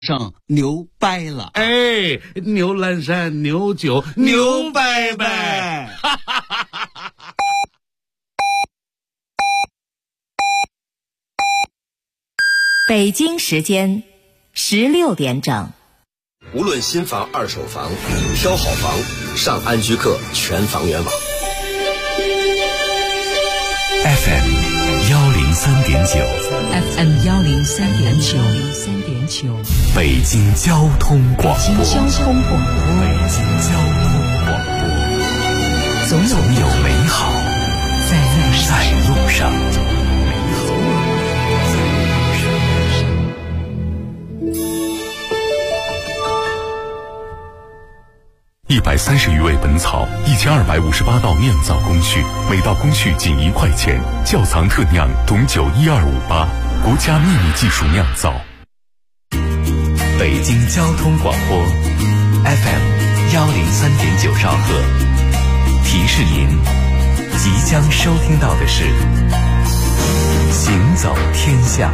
上牛掰了， 哎，牛栏山牛酒牛掰掰， 北京时间16点整。 无论新房二手房，挑好房上安居客全房源网。 FM 103.9， 北京交通广播，总有美好在路上。130余味本草，1258道酿造工序，每道工序仅1块钱。窖藏特酿董酒12588，国家秘密技术酿造。北京交通广播 FM 103.9兆赫，提示您即将收听到的是行走天下。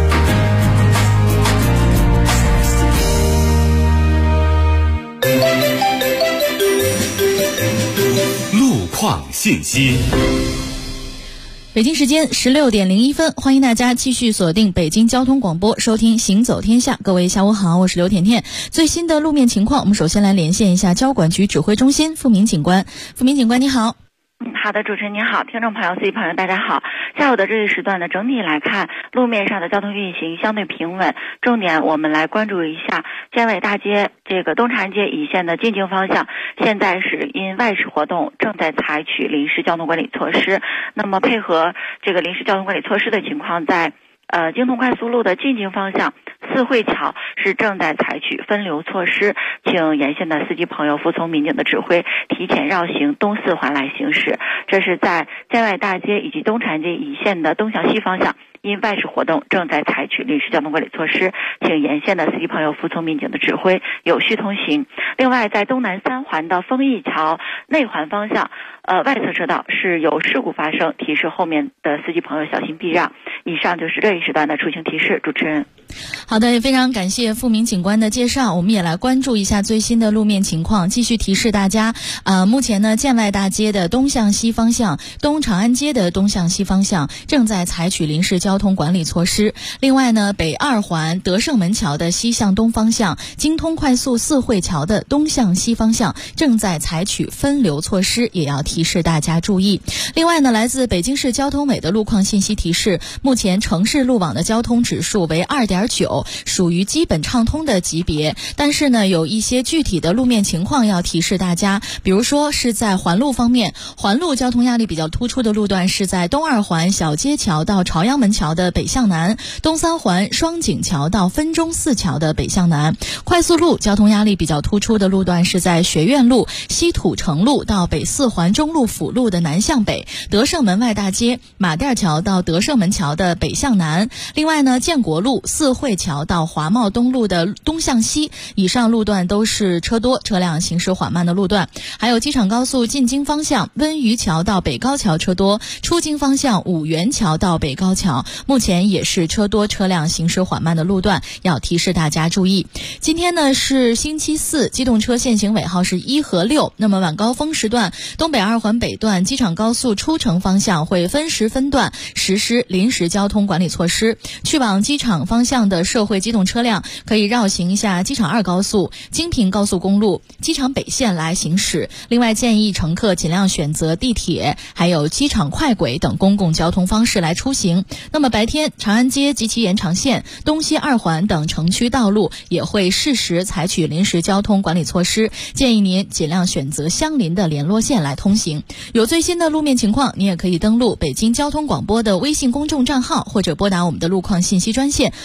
路况信息。 北京时间16点01分，欢迎大家继续锁定北京交通广播，收听行走天下。各位下午好，我是刘甜甜。最新的路面情况，我们首先来连线一下交管局指挥中心付明警官。付明警官你好。 好的，主持人您好，听众朋友、司机朋友大家好。下午的这一时段呢，整体来看，路面上的交通运行相对平稳。重点我们来关注一下建纬大街这个东长安街以线的进京方向，现在是因外事活动正在采取临时交通管理措施。那么配合这个临时交通管理措施的情况，在京通快速路的进京方向，四惠桥是正在采取分流措施，请沿线的司机朋友服从民警的指挥，提前绕行东四环来行驶。这是在建纬大街以及东长安街一线的东向西方向，因外事活动正在采取临时交通管理措施，请沿线的司机朋友服从民警的指挥，有序通行。另外，在东南三环的丰益桥内环方向，外侧车道是有事故发生，提示后面的司机朋友小心避让。以上就是这一时段的出行提示，主持人。 好的，也非常感谢付明警官的介绍。我们也来关注一下最新的路面情况，继续提示大家。目前呢，建外大街的东向西方向、东长安街的东向西方向正在采取临时交通管理措施。另外呢，北二环德胜门桥的西向东方向、京通快速四惠桥的东向西方向正在采取分流措施，也要提示大家注意。另外呢，来自北京市交通委的路况信息提示，目前城市路网的交通指数为2.9，属于基本畅通的级别。但是呢，有一些具体的路面情况要提示大家，比如说是在环路方面，环路交通压力比较突出的路段是在东二环小街桥到朝阳门桥的北向南，东三环双井桥到分钟寺桥的北向南。快速路交通压力比较突出的路段是在学院路西土城路到北四环中路辅路的南向北，德胜门外大街马甸桥到德胜门桥的北向南。另外呢，建国路四惠桥到华贸东路的东向西，以上路段都是车多车辆行驶缓慢的路段。还有机场高速进京方向温榆桥到北高桥车多，出京方向五元桥到北高桥目前也是车多车辆行驶缓慢的路段，要提示大家注意。今天呢是星期四，机动车限行尾号是1和6。那么晚高峰时段，东北二环北段机场高速出城方向会分时分段实施临时交通管理措施，去往机场方向的社会机动车辆可以绕行一下机场2高速、京平高速公路、机场北线来行驶。另外建议乘客尽量选择地铁还有机场快轨等公共交通方式来出行。那么白天长安街及其延长线、东西二环等城区道路也会适时采取临时交通管理措施，建议您尽量选择相邻的联络线来通行。有最新的路面情况，你也可以登录北京交通广播的微信公众账号，或者拨打我们的路况信息专线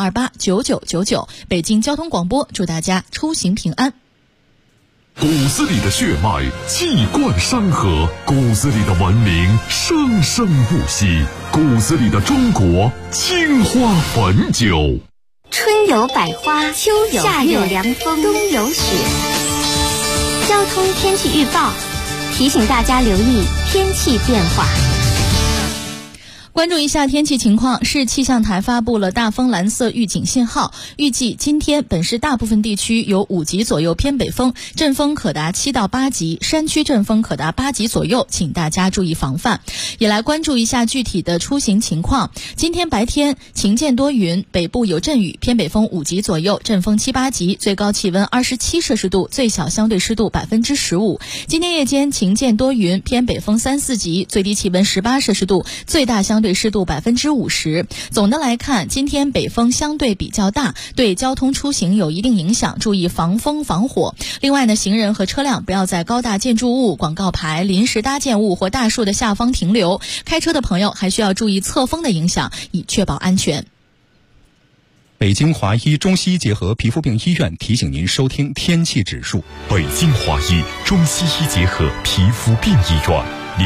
65289999。北京交通广播祝大家出行平安。 骨子里的血脉气贯山河，骨子里的文明生生不息，骨子里的中国青花汾酒。 春有百花，秋有夏有凉风，冬有雪。交通天气预报提醒大家留意天气变化。 关注一下天气情况，市气象台发布了大风蓝色预警信号，预计今天本市大部分地区有5级左右偏北风，阵风可达7到8级，山区阵风可达8级左右，请大家注意防范。也来关注一下具体的出行情况。今天白天晴间多云，北部有阵雨，偏北风5级左右，阵风7、8级，最高气温27摄氏度，最小相对湿度15%。今天夜间晴间多云，偏北风3、4级，最低气温18摄氏度，最大相对湿度50%。总的来看，今天北风相对比较大，对交通出行有一定影响，注意防风防火。另外呢，行人和车辆不要在高大建筑物、广告牌、临时搭建物或大树的下方停留。开车的朋友还需要注意侧风的影响，以确保安全。 北京华医中西医结合皮肤病医院提醒您收听天气指数。 北京华医中西医结合皮肤病医院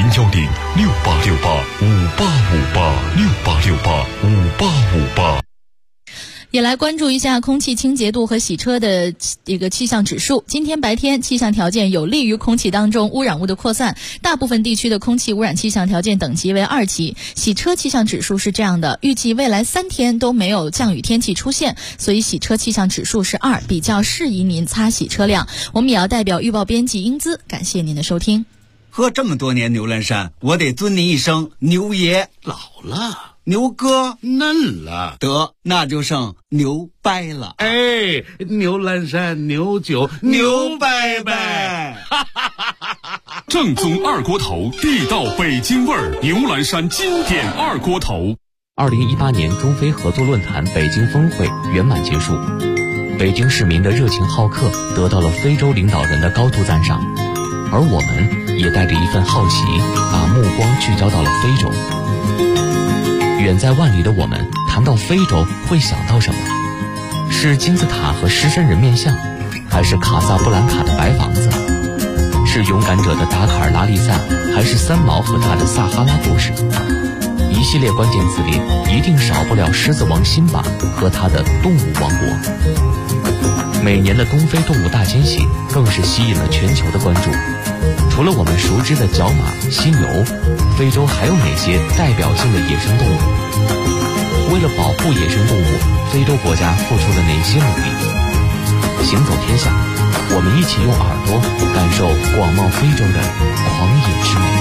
，0106868585858，68685858。 也来关注一下空气清洁度和洗车的一个气象指数。今天白天气象条件有利于空气当中污染物的扩散，大部分地区的空气污染气象条件等级为2级。洗车气象指数是这样的，预计未来3天都没有降雨天气出现，所以洗车气象指数是2，比较适宜您擦洗车辆。我们也要代表预报编辑英姿感谢您的收听。 喝这么多年牛栏山，我得尊您一声牛爷。 老了， 牛哥嫩了， 得那就剩牛掰了。 哎，牛栏山牛酒牛掰掰， 正宗二锅头，地道北京味儿，牛栏山经典二锅头。 2018年中非合作论坛北京峰会圆满结束，北京市民的热情好客得到了非洲领导人的高度赞赏，而我们也带着一份好奇，把目光聚焦到了非洲。远在万里的我们谈到非洲会想到什么？是金字塔和狮身人面像，还是卡萨布兰卡的白房子？是勇敢者的达喀尔拉力赛，还是三毛和他的撒哈拉故事？一系列关键词里一定少不了狮子王辛巴和他的动物王国。每年的东非动物大迁徙更是吸引了全球的关注。除了我们熟知的角马、犀牛，非洲还有哪些代表性的野生动物？为了保护野生动物，非洲国家付出了哪些努力？行走天下，我们一起用耳朵感受广袤非洲的狂野之美。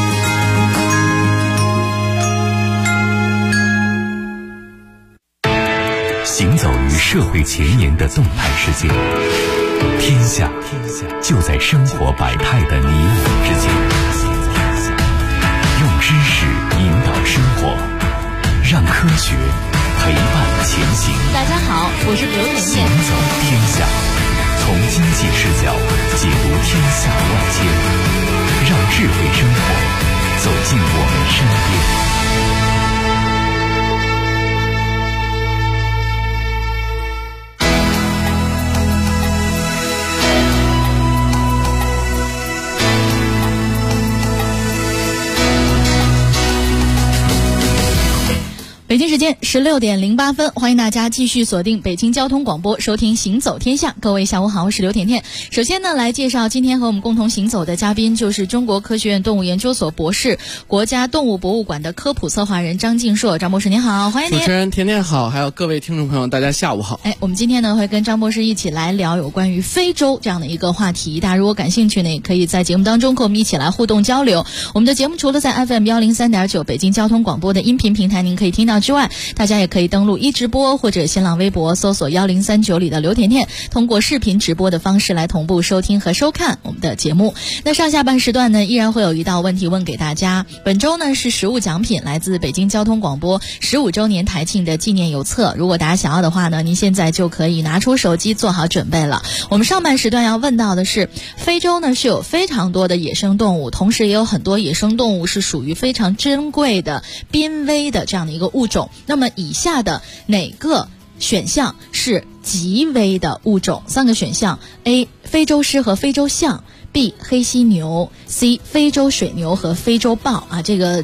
行走于社会前沿的动态世界，天下就在生活百态的你我之间。用知识引导生活，让科学陪伴前行。 大家好，我是刘甜甜。 行走天下，从经济视角解读天下万千，让智慧生活走进我们身边。 北京时间16点08分，欢迎大家继续锁定北京交通广播，收听行走天下。各位下午好，我是刘甜甜。首先呢，来介绍今天和我们共同行走的嘉宾，就是中国科学院动物研究所博士、国家动物博物馆的科普策划人张敬硕。张博士您好，欢迎您。 主持人甜甜好，还有各位听众朋友，大家下午好。 我们今天呢会跟张博士一起来聊有关于非洲这样的一个话题。大家如果感兴趣呢，也可以在节目当中和我们一起来互动交流。我们的节目除了在 FM 103.9北京交通广播的音频平台您可以听到之外，大家也可以登录一直播或者新浪微博搜索1039里的刘甜甜，通过视频直播的方式来同步收听和收看我们的节目。那上下半时段呢，依然会有一道问题问给大家。本周呢是实物奖品，来自北京交通广播15周年台庆的纪念邮册。如果大家想要的话呢，您现在就可以拿出手机做好准备了。我们上半时段要问到的是，非洲呢是有非常多的野生动物，同时也有很多野生动物是属于非常珍贵的濒危的这样的一个物种。那么以下的哪个选项是极危的物种？3个选项 ：A. 非洲狮和非洲象 ；B. 黑犀牛 ；C. 非洲水牛和非洲豹。这个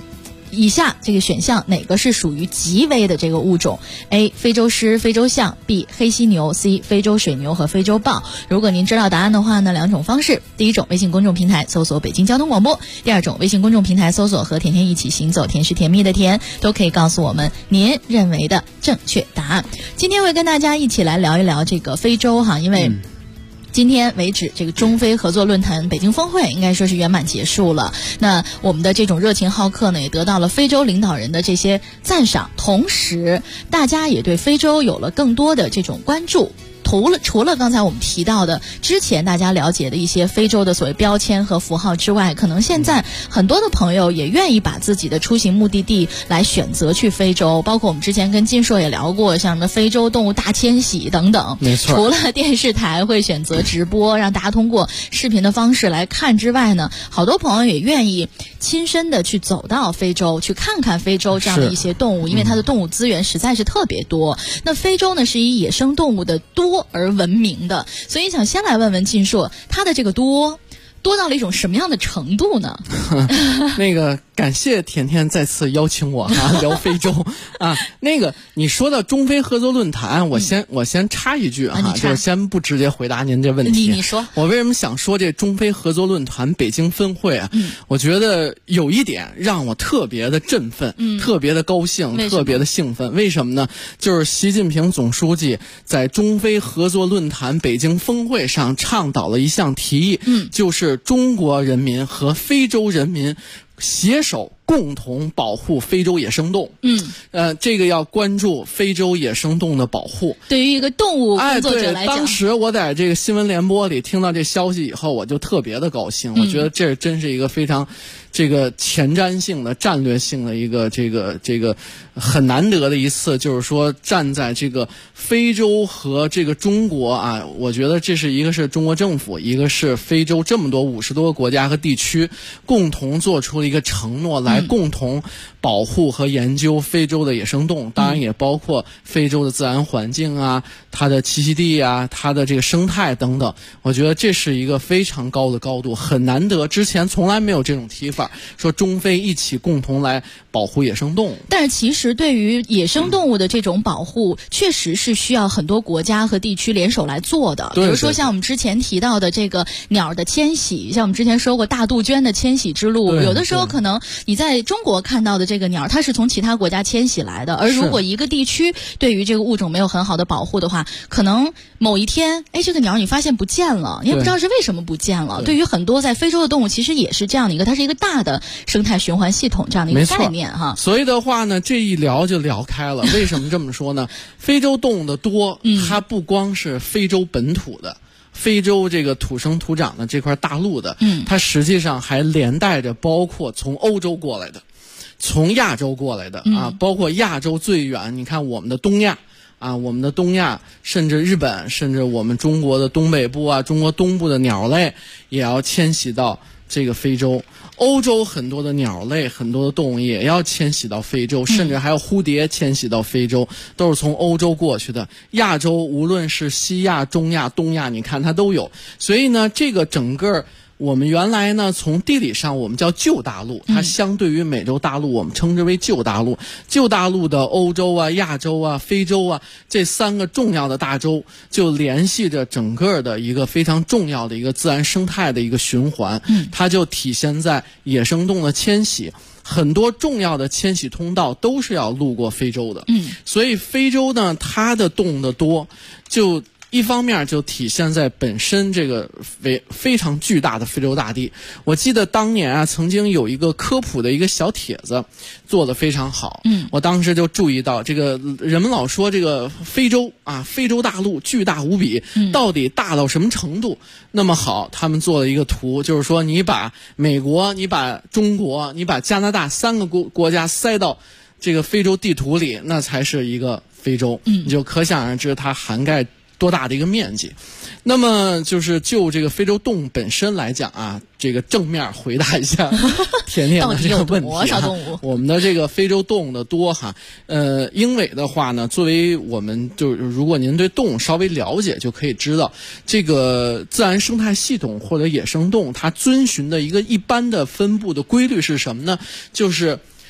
以下这个选项哪个是属于极危的这个物种 ？A. 非洲狮、非洲象 ；B. 黑犀牛 ；C. 非洲水牛和非洲豹。如果您知道答案的话呢，两种方式：第一种，微信公众平台搜索北京交通广播；第二种，微信公众平台搜索和甜甜一起行走，甜是甜蜜的甜，都可以告诉我们您认为的正确答案。今天会跟大家一起来聊一聊这个非洲哈，因为今天为止，这个中非合作论坛北京峰会应该说是圆满结束了。那我们的这种热情好客呢，也得到了非洲领导人的这些赞赏，同时大家也对非洲有了更多的这种关注。除了刚才我们提到的之前大家了解的一些非洲的所谓标签和符号之外，可能现在很多的朋友也愿意把自己的出行目的地来选择去非洲，包括我们之前跟金硕也聊过，像什么非洲动物大迁徙等等。 没错， 除了电视台会选择直播让大家通过视频的方式来看之外呢，好多朋友也愿意亲身的去走到非洲，去看看非洲这样的一些动物，因为它的动物资源实在是特别多。那非洲呢是以野生动物的多而闻名的，所以想先来问问晋硕，它的这个多到了一种什么样的程度呢？ 那个感谢甜甜再次邀请我聊非洲啊。那个你说到中非合作论坛，我先插一句就是先不直接回答您这问题。 你说我为什么想说这中非合作论坛北京分会啊？我觉得有一点让我特别的振奋，特别的高兴，特别的兴奋。为什么呢？就是习近平总书记在中非合作论坛北京峰会上倡导了一项提议，就是中国人民和非洲人民携手共同保护非洲野生动物。这个要关注非洲野生动物的保护。 对于一个动物工作者来讲， 当时我在这个新闻联播里听到这消息以后，我就特别的高兴。我觉得这真是一个非常这个前瞻性的战略性的一个这个很难得的一次，就是说站在这个非洲和这个中国啊，我觉得这是一个是中国政府，一个是非洲这么多50多个国家和地区共同做出了一个承诺，来共同保护和研究非洲的野生动物，当然也包括非洲的自然环境啊，它的栖息地啊，它的这个生态等等。我觉得这是一个非常高的高度，很难得，之前从来没有这种提法，说中非一起共同来保护野生动物。 但是其实对于野生动物的这种保护，确实是需要很多国家和地区联手来做的。比如说像我们之前提到的这个鸟的迁徙，像我们之前说过大杜鹃的迁徙之路，有的时候可能你在中国看到的这个鸟，它是从其他国家迁徙来的，而如果一个地区对于这个物种没有很好的保护的话，可能某一天这个鸟你发现不见了，你也不知道是为什么不见了。对于很多在非洲的动物其实也是这样的一个，它是一个大的生态循环系统这样的一个概念哈。 所以的话呢，这一聊就聊开了。为什么这么说呢？非洲动物的多，它不光是非洲本土的，非洲这个土生土长的这块大陆的，它实际上还连带着包括从欧洲过来的，从亚洲过来的啊，包括亚洲最远，你看我们的东亚啊，我们的东亚，甚至日本，甚至我们中国的东北部啊，中国东部的鸟类也要迁徙到这个非洲。欧洲很多的鸟类，很多的动物也要迁徙到非洲，甚至还有蝴蝶迁徙到非洲，都是从欧洲过去的。亚洲无论是西亚、中亚、东亚，你看它都有。所以呢，这个整个我们原来呢，从地理上我们叫旧大陆，它相对于美洲大陆，我们称之为旧大陆。旧大陆的欧洲啊、亚洲啊、非洲啊，这3个重要的大洲，就联系着整个的一个非常重要的一个自然生态的一个循环。它就体现在野生动物的迁徙。很多重要的迁徙通道都是要路过非洲的。所以非洲呢，它的动物的多，就一方面就体现在本身这个非常巨大的非洲大地。我记得当年啊，曾经有一个科普的一个小帖子做得非常好。我当时就注意到，这个人们老说这个非洲啊，非洲大陆巨大无比，到底大到什么程度？那么好，他们做了一个图，就是说你把美国、你把中国、你把加拿大3个国家塞到这个非洲地图里，那才是一个非洲。你就可想而知它涵盖多大的一个面积。那么就是就这个非洲动物本身来讲啊，这个正面回答一下甜甜的这个问题我们的这个非洲动物的多哈，英伟的话呢，作为我们就是如果您对动物稍微了解，就可以知道这个自然生态系统或者野生动物它遵循的一个一般的分布的规律是什么呢？就是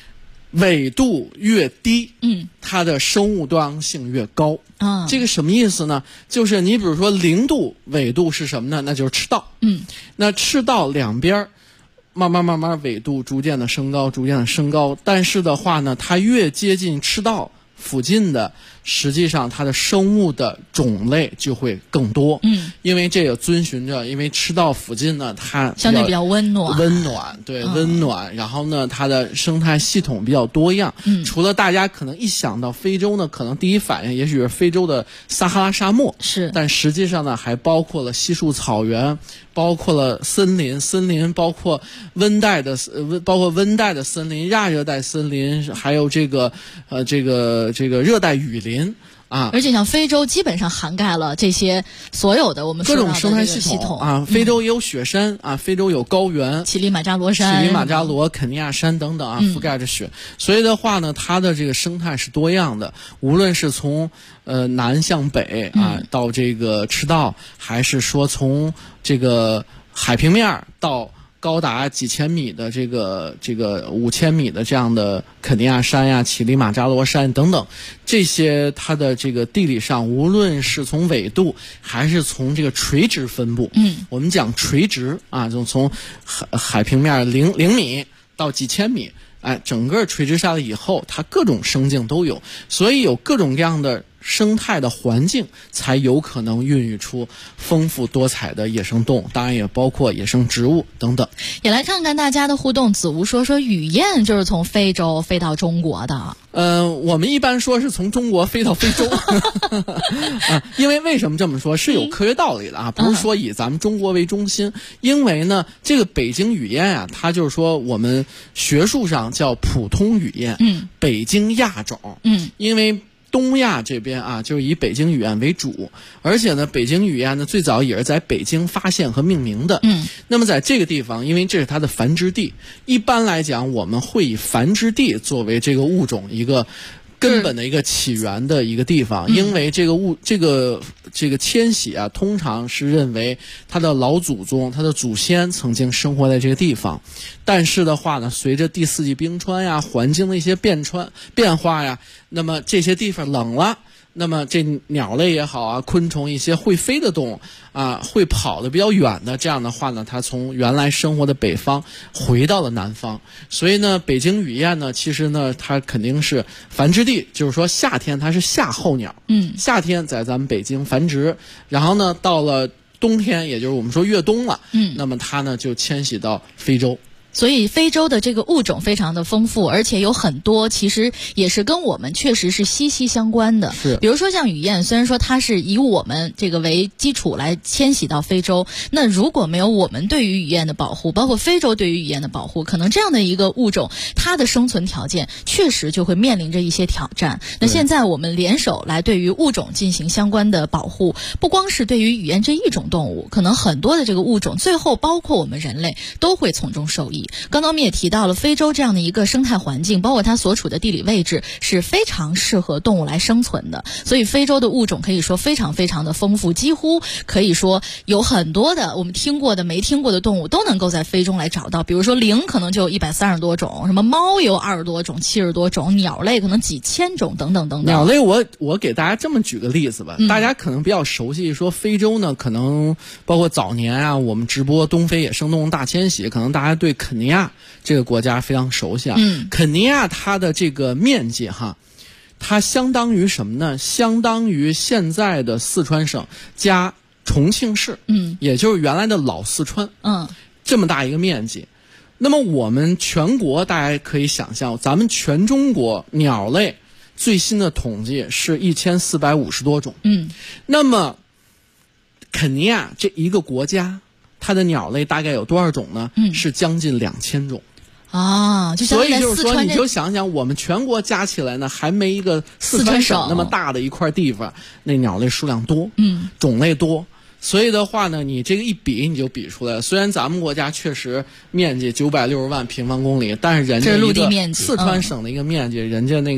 纬度越低，它的生物多样性越高。这个什么意思呢？就是你比如说0度纬度是什么呢？那就是赤道。那赤道两边慢慢纬度逐渐的升高，但是的话呢，它越接近赤道附近的，实际上它的生物的种类就会更多。因为这个遵循着，因为赤道附近呢，它相对比较温暖， 对，温暖。然后呢，它的生态系统比较多样。除了大家可能一想到非洲呢，可能第一反应也许是非洲的撒哈拉沙漠，但实际上呢，还包括了稀树草原，包括了森林，包括温带的森林、亚热带森林，还有这个热带雨林。 而且像非洲基本上涵盖了这些所有的我们说到的各种生态系统非洲也有雪山非洲有高原， 乞力马扎罗、 肯尼亚山等等覆盖着雪。所以的话呢，它的这个生态是多样的，无论是从南向北到这个赤道，还是说从这个海平面到高达几千米的这个5000米的这样的肯尼亚山呀、乞力马扎罗山等等，这些它的这个地理上，无论是从纬度还是从这个垂直分布，我们讲垂直就从海平面0米到几千米，整个垂直下来以后，它各种生境都有，所以有各种各样的生态的环境，才有可能孕育出丰富多彩的野生动物，当然也包括野生植物等等。 也来看看大家的互动。子吴说雨燕就是从非洲飞到中国的。 我们一般说是从中国飞到非洲因为什么这么说是有科学道理的不是说以咱们中国为中心。因为呢，这个北京语燕它就是说我们学术上叫普通语燕，北京亚种。因为东亚这边就是以北京语燕为主，而且呢，北京语燕呢最早也是在北京发现和命名的。那么在这个地方，因为这是它的繁殖地，一般来讲，我们会以繁殖地作为这个物种一个根本的一个起源的一个地方。因为这个迁徙通常是认为它的老祖宗、它的祖先曾经生活在这个地方，但是的话呢，随着第4纪冰川呀、环境的一些变化呀，那么这些地方冷了，那么这鸟类也好昆虫一些会飞的动物会跑得比较远的，这样的话呢，它从原来生活的北方回到了南方。所以呢，北京语燕呢，其实呢，它肯定是繁殖地，就是说夏天它是夏候鸟，夏天在咱们北京繁殖，然后呢，到了冬天，也就是我们说越冬了，那么它呢就迁徙到非洲。 所以非洲的这个物种非常的丰富，而且有很多其实也是跟我们确实是息息相关的。比如说像雨燕，虽然说它是以我们这个为基础来迁徙到非洲，那如果没有我们对于雨燕的保护，包括非洲对于雨燕的保护，可能这样的一个物种它的生存条件确实就会面临着一些挑战。那现在我们联手来对于物种进行相关的保护，不光是对于雨燕这一种动物，可能很多的这个物种最后包括我们人类都会从中受益。刚刚我们也提到了非洲这样的一个生态环境，包括它所处的地理位置是非常适合动物来生存的，所以非洲的物种可以说非常非常的丰富，几乎可以说有很多的我们听过的没听过的动物都能够在非洲来找到。比如说羚可能就有130多种，什么猫有20多种、70多种，鸟类可能几千种等等等等。 鸟类我给大家这么举个例子吧，大家可能比较熟悉，说非洲呢，可能包括早年我们直播东非野生动物大迁徙，可能大家对肯尼亚这个国家非常熟悉肯尼亚它的这个面积它相当于什么呢？相当于现在的四川省加重庆市，也就是原来的老四川，这么大一个面积。那么我们全国大家可以想象，咱们全中国鸟类最新的统计是1450多种，那么肯尼亚这一个国家，它的鸟类大概有多少种呢？是将近2000种。 所以就是说，你就想想，我们全国加起来呢，还没一个四川省那么大的一块地方，那鸟类数量多，种类多。所以的话呢，你这个一比，你就比出来了。虽然咱们国家确实面积960万平方公里，但是人家一个四川省的一个面积，人家那个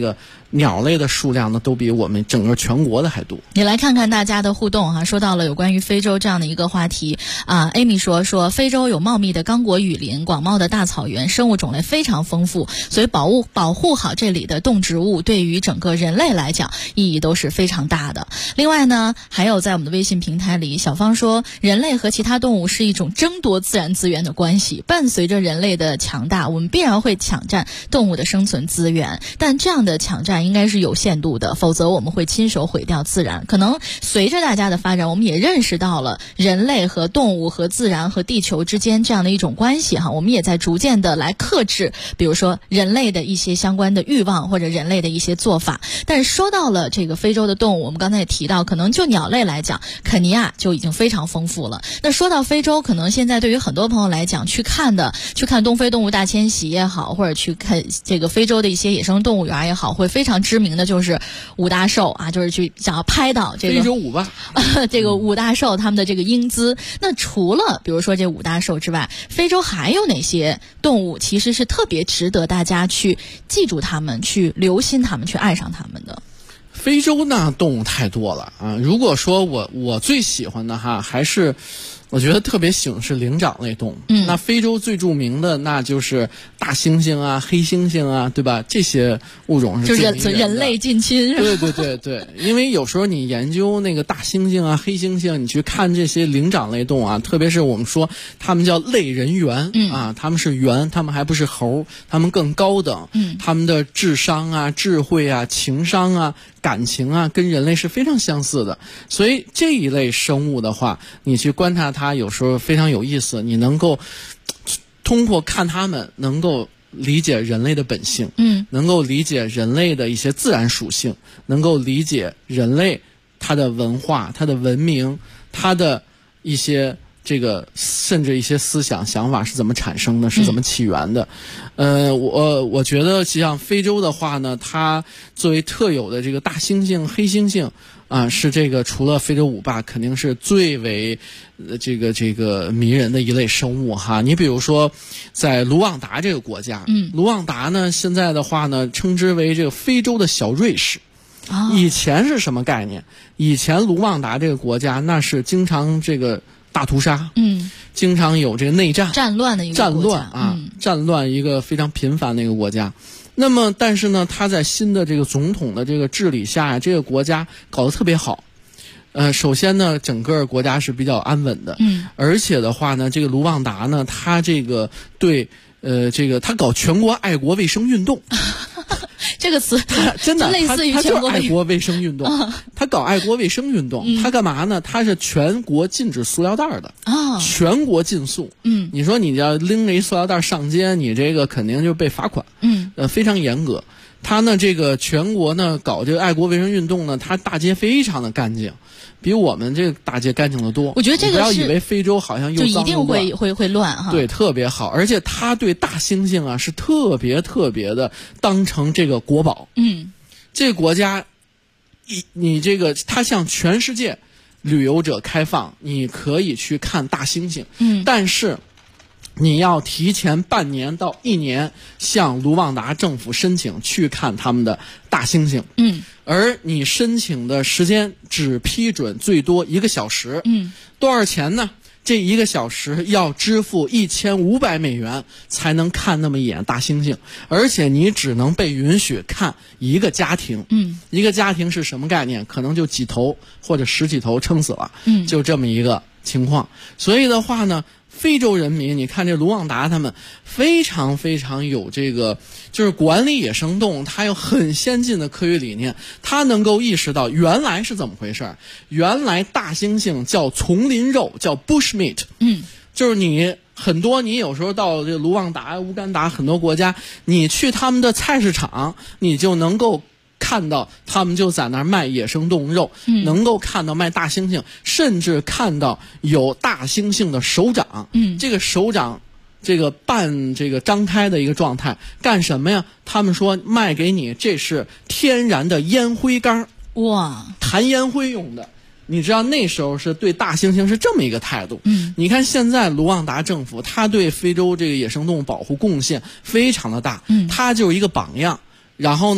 鸟类的数量呢都比我们整个全国的还多。 你来看看大家的互动哈，说到了有关于非洲这样的一个话题啊。Amy 说非洲有茂密的刚果雨林、广袤的大草原，生物种类非常丰富，所以保护好这里的动植物，对于整个人类来讲意义都是非常大的。另外呢，还有在我们的微信平台里，小芳说人类和其他动物是一种争夺自然资源的关系，伴随着人类的强大，我们必然会抢占动物的生存资源，但这样的抢占应该是有限度的，否则我们会亲手毁掉自然。可能随着大家的发展，我们也认识到了人类和动物和自然和地球之间这样的一种关系哈，我们也在逐渐的来克制，比如说人类的一些相关的欲望或者人类的一些做法。但是说到了这个非洲的动物，我们刚才也提到，可能就鸟类来讲，肯尼亚就已经非常丰富了。那说到非洲，可能现在对于很多朋友来讲，去看东非动物大迁徙也好，或者去看这个非洲的一些野生动物园也好，会非常知名的就是五大兽啊，就是去想要拍到这个非洲五霸这个五大兽他们的这个英姿。那除了比如说这五大兽之外，非洲还有哪些动物其实是特别值得大家去记住它们、去留心它们、去爱上它们的？ 非洲呢动物太多了啊！如果说我最喜欢的哈，还是我觉得特别喜欢是灵长类动物。那非洲最著名的那就是大猩猩啊、黑猩猩啊，对吧？这些物种是就人类近亲。 对，因为有时候你研究那个大猩猩啊、黑猩猩，你去看这些灵长类动物啊，特别是我们说他们叫类人猿啊，他们是猿，他们还不是猴，他们更高等。他们的智商啊、智慧啊、情商啊、感情啊，跟人类是非常相似的。所以这一类生物的话，你去观察它有时候非常有意思，你能够通过看它们能够理解人类的本性，能够理解人类的一些自然属性，能够理解人类它的文化、它的文明、它的一些这个甚至一些思想想法是怎么产生的，是怎么起源的。我觉得像非洲的话呢，它作为特有的这个大猩猩、黑猩猩啊，是这个除了非洲五霸，肯定是最为这个迷人的一类生物哈。你比如说，在卢旺达这个国家，卢旺达呢现在的话呢，称之为这个非洲的小瑞士。以前是什么概念？以前卢旺达这个国家那是经常这个大屠杀，经常有这个内战、 战乱的一个国家战乱一个非常频繁的一个国家。那么，但是呢，他在新的这个总统的这个治理下呀，这个国家搞得特别好。首先呢，整个国家是比较安稳的，而且的话呢，这个卢旺达呢，他这个对他搞全国爱国卫生运动。 这个词真的类似于他就是爱国卫生运动，他搞爱国卫生运动，他干嘛呢？他是全国禁止塑料袋的全国禁塑。你说你要拎着一塑料袋上街，你这个肯定就被罚款。非常严格。他呢，这个全国呢搞这个爱国卫生运动呢，他大街非常的干净，比我们这个大街干净的多。 我觉得这个不要以为非洲好像又脏又乱， 就一定会乱哈。 对，特别好，而且他对大猩猩啊是特别的当成这个国宝。这个国家，你这个他向全世界旅游者开放，你可以去看大猩猩。但是你要提前半年到1年向卢旺达政府申请去看他们的大猩猩。而你申请的时间只批准最多1个小时。多少钱呢？这1个小时要支付$1500才能看那么一眼大猩猩，而且你只能被允许看1个家庭。一个家庭是什么概念？可能就几头或者10几头撑死了。就这么一个情况。所以的话呢，非洲人民，你看这卢旺达他们非常有这个，就是管理野生动物，他有很先进的科学理念，他能够意识到原来是怎么回事。原来大猩猩叫丛林肉，叫 bush meat。就是你有时候到这卢旺达、乌干达很多国家，你去他们的菜市场，你就能够看到他们就在那儿卖野生动物肉，能够看到卖大猩猩，甚至看到有大猩猩的手掌。这个手掌这个半这个张开的一个状态，干什么呀？他们说卖给你，这是天然的烟灰缸， 哇， 弹烟灰用的。你知道那时候是对大猩猩是这么一个态度。你看现在卢旺达政府，他对非洲这个野生动物保护贡献非常的大，他就是一个榜样。然后呢，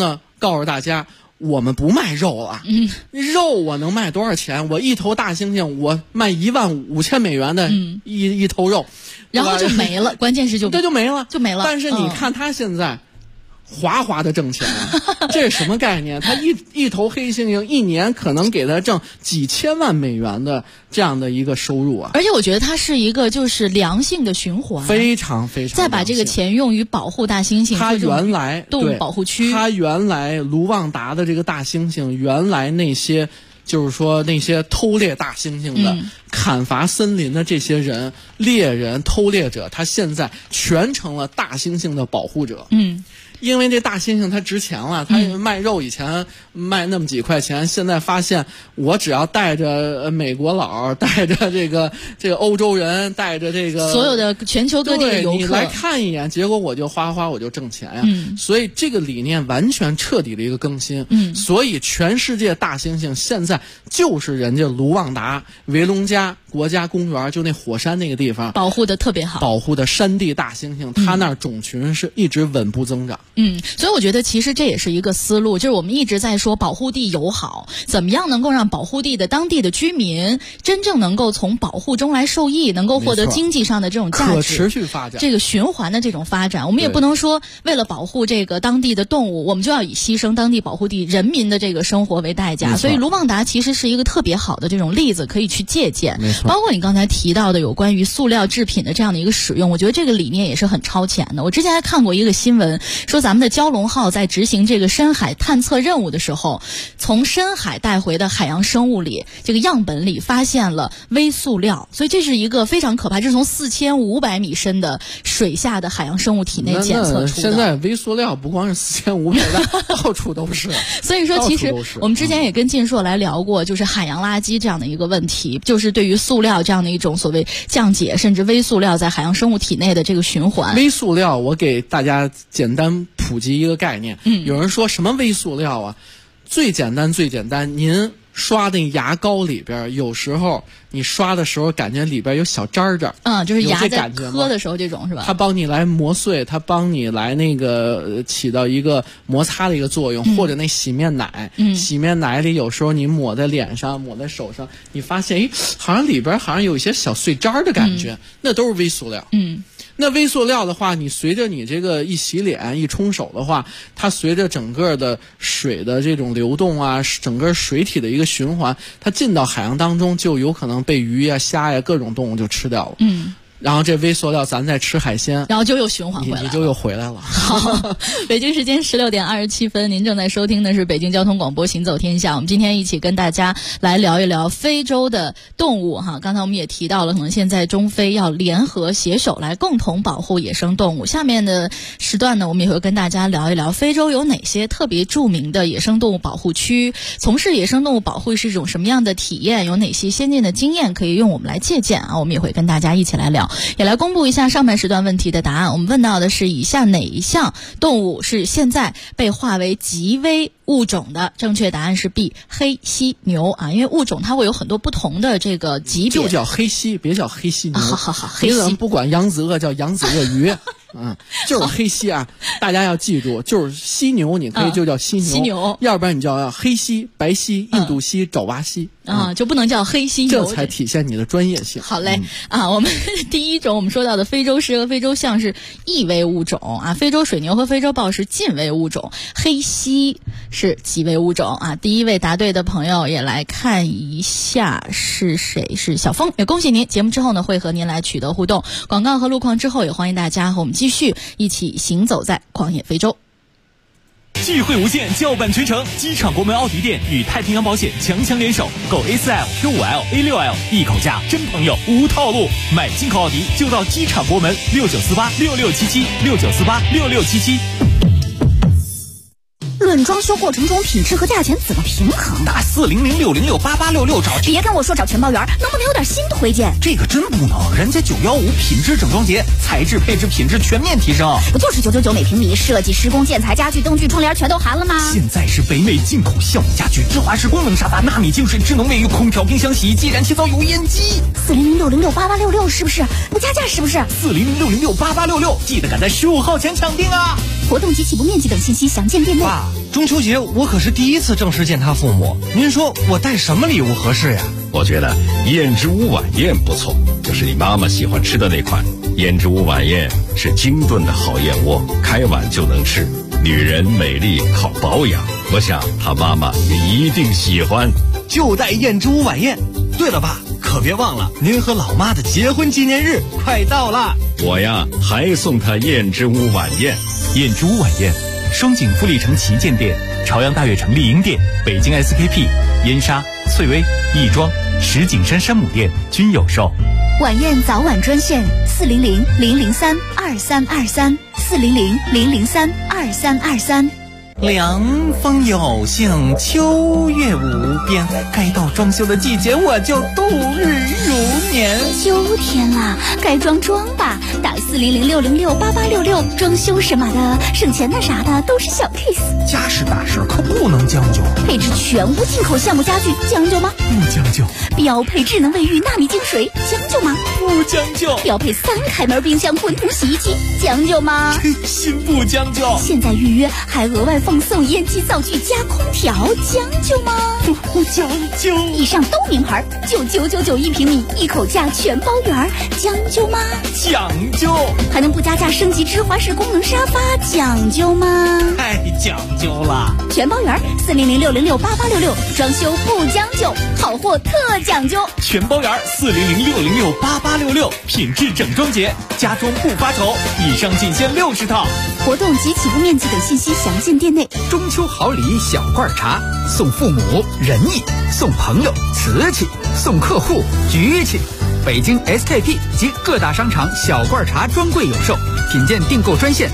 告诉大家，我们不卖肉了。肉我能卖多少钱？我一头大猩猩，我卖15000美元的一头肉， 然后就没了。关键是这就没了， 就没了。 但是你看他现在。哗哗的挣钱，这是什么概念？他一头黑猩猩一年可能给他挣几千万美元的这样的一个收入啊！ 而且我觉得它是一个就是良性的循环， 非常非常。 再把这个钱用于保护大猩猩， 他原来动物保护区， 他原来卢旺达的这个大猩猩，原来那些就是说那些偷猎大猩猩的、砍伐森林的这些人、猎人、偷猎者，他现在全成了大猩猩的保护者。因为这大猩猩它值钱了，它卖肉以前卖那么几块钱，现在发现我只要带着美国佬，带着这个欧洲人，带着这个所有的全球各地的游客， 你来看一眼，结果我就我就挣钱呀。所以这个理念完全彻底的一个更新。所以全世界大猩猩现在就是人家卢旺达维隆加国家公园，就那火山那个地方保护的特别好， 保护的山地大猩猩，它那儿种群是一直稳步增长。 所以我觉得其实这也是一个思路，就是我们一直在说保护地友好，怎么样能够让保护地的当地的居民真正能够从保护中来受益，能够获得经济上的这种价值， 可持续发展， 这个循环的这种发展。我们也不能说为了保护这个当地的动物，我们就要以牺牲当地保护地人民的这个生活为代价。所以卢旺达其实是一个特别好的这种例子可以去借鉴，包括你刚才提到的有关于塑料制品的这样的一个使用，我觉得这个理念也是很超前的。我之前还看过一个新闻，说咱们的蛟龙号在执行这个深海探测任务的时候，从深海带回的海洋生物里，这个样本里发现了微塑料，所以这是一个非常可怕，这是从4500米深的水下的海洋生物体内检测出的。 现在微塑料不光是4500米，到处都是。 所以说，其实我们之前也跟晋硕来聊过，就是海洋垃圾这样的一个问题，就是对于塑料这样的一种所谓降解甚至微塑料在海洋生物体内的这个循环。 微塑料，我给大家简单普及一个概念。有人说什么微塑料啊？最简单，您刷那牙膏里边，有时候你刷的时候感觉里边有小渣渣， 就是牙在磕的时候这种是吧？ 它帮你来磨碎，它帮你来那个起到一个摩擦的一个作用，或者那洗面奶，洗面奶里有时候你抹在脸上、抹在手上，你发现好像里边好像有一些小碎渣的感觉，那都是微塑料。那微塑料的话，你随着你这个一洗脸一冲手的话，它随着整个的水的这种流动啊，整个水体的一个循环，它进到海洋当中，就有可能被鱼呀、虾呀各种动物就吃掉了。然后这微塑料咱再吃海鲜， 然后就又循环回来了， 你就又回来了。 好，北京时间16点27分，您正在收听的是北京交通广播行走天下。我们今天一起跟大家来聊一聊非洲的动物哈。刚才我们也提到了，可能现在中非要联合携手来共同保护野生动物。下面的时段呢，我们也会跟大家聊一聊非洲有哪些特别著名的野生动物保护区，从事野生动物保护是一种什么样的体验，有哪些先进的经验可以用我们来借鉴啊。我们也会跟大家一起来聊。也来公布一下上半时段问题的答案。我们问到的是以下哪一项动物是现在被划为极危物种的？正确答案是 B， 黑犀牛啊，因为物种它会有很多不同的这个级别， 就叫黑犀，别叫黑犀牛。 好，黑犀， 不管扬子鳄叫扬子鳄鱼。就是黑犀啊，大家要记住，就是犀牛，你可以就叫犀牛，要不然你叫黑犀、白犀、印度犀、爪哇犀就不能叫黑犀牛， 这才体现你的专业性。 好嘞，我们第一种我们说到的非洲狮和非洲象是易危物种啊，非洲水牛和非洲豹是近危物种，黑犀是极危物种啊。第一位答对的朋友也来看一下是谁，是小峰，也恭喜您。节目之后呢会和您来取得互动，广告和路况之后也欢迎大家和我们继续一起行走在旷野非洲。 聚会无限，叫板全城，机场国门奥迪店与太平洋保险强强联手，购 A4L、Q5L、A6L 一口价，真朋友无套路，买进口奥迪就到机场国门69486677，69486677。 论装修过程中品质和价钱怎么平衡？ 打400-606-8866找。 别跟我说找全包员，能不能有点新推荐？ 这个真不能，人家915品质整装节，材质配置品质全面提升。 不就是999每平米，设计施工建材家具灯具窗帘全都含了吗？ 现在是北美进口效米家具，芝华士功能沙发，纳米净水，智能卫浴，空调，冰箱，洗衣机，燃气灶，油烟机。 400-606-8866是不是？不加价是不是？ 400-606-8866，记得赶在15号前抢定啊！ 活动及起步面积等信息详见店内。 爸，中秋节我可是第一次正式见他父母，您说我带什么礼物合适呀？ 我觉得燕之屋晚宴不错，就是你妈妈喜欢吃的那款。燕之屋晚宴是精炖的好燕窝，开碗就能吃。女人美丽靠保养，我想她妈妈也一定喜欢。 就带燕之屋晚宴。对了，爸，可别忘了您和老妈的结婚纪念日快到了。 我呀，还送她燕之屋晚宴。 燕之屋晚宴，双井富力城旗舰店、朝阳大悦城丽婴店、北京 SKP、燕莎、翠微、亦庄、石景山山姆店均有售。 晚宴早晚专线400-003-2323，400-003-2323。 凉风有幸，秋月无边，该到装修的季节，我就度日如年。 秋天啦，该装吧，打400-606-8866，装修什么的，省钱的啥的都是小 case。 家事大事可不能将就， 配置全屋进口橡木家具，将就吗？ 不将就。 标配智能卫浴纳米净水，将就吗？ 不将就。 标配3开门冰箱混同洗衣机，将就吗？ 心不将就。 现在预约还额外奉送烟机灶具加空调，将就吗？ 不将就。 以上都名牌，9999一平米，一口价全包圆，将就吗？ 讲究。 还能不加价升级芝华士功能沙发，讲究吗？ 太讲究了。 全包圆，400-606-8866，装修不将就，好货特讲究。 全包圆，400-606-8866，品质整装节，家装不发愁。以上仅限60套。 活动及起步面积等信息详见店内。 中秋好礼小罐茶，送父母仁义，送朋友瓷器，送客户局气。北京 SKP 及各大商场小罐茶专柜有售，品鉴订购专线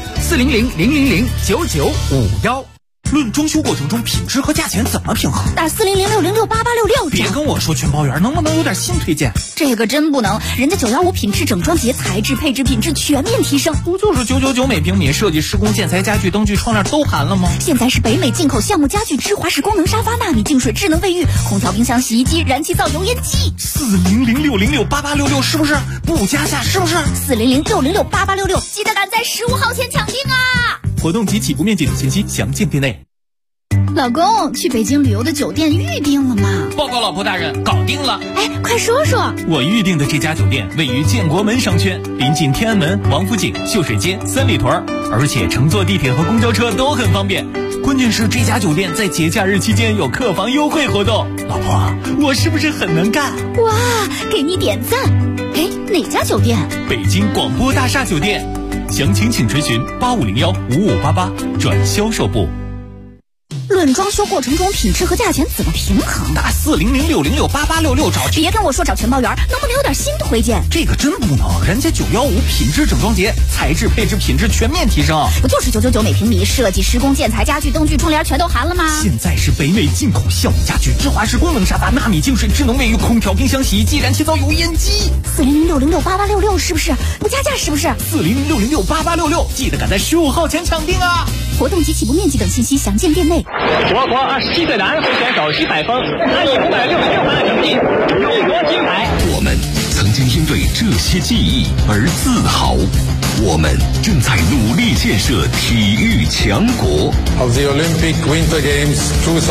400-000-9951。 论装修过程中品质和价钱怎么平衡？ 打400-606-8866。 别跟我说全包圆，能不能有点新推荐？ 这个真不能，人家915品质整装节，材质配置品质全面提升。 不就是999每平米，设计施工建材家具灯具窗帘都含了吗？ 现在是北美进口橡木家具、芝华士功能沙发、纳米净水、智能卫浴、空调、冰箱、洗衣机、燃气灶、油烟机。 400-606-8866是不是？不加价是不是 ？400-606-8866，记得赶在15号前抢订啊！ 活动及起步面积等信息详见店内。 老公，去北京旅游的酒店预定了吗？ 报告老婆大人，搞定了。 哎，快说说。 我预定的这家酒店位于建国门商圈，临近天安门、王府井、秀水街、三里屯，而且乘坐地铁和公交车都很方便。关键是这家酒店在节假日期间有客房优惠活动。老婆，我是不是很能干？ 哇，给你点赞。哎，哪家酒店？ 北京广播大厦酒店。详情请垂询8501-5588转销售部。 论装修过程中品质和价钱怎么平衡？ 打400-606-8866找。 别跟我说找全包圆，能不能有点新推荐？ 这个真不能，人家915品质整装节，材质配置品质全面提升。 不就是999每平米，设计施工建材家具灯具窗帘全都含了吗？ 现在是北美进口橡木家具、芝华士功能沙发、纳米净水、智能卫浴、空调、冰箱、洗衣机、燃气灶、油烟机。 400-606-8866是不是？不加价是不是 ？400-606-8866，记得赶在15号前抢订啊！ 活动及起步面积等信息详见店内。 我国27岁男候选手徐海峰，他以566分的成绩勇夺金牌。 我们曾经因为这些记忆而自豪，我们正在努力建设体育强国。 Of the Olympic Winter Games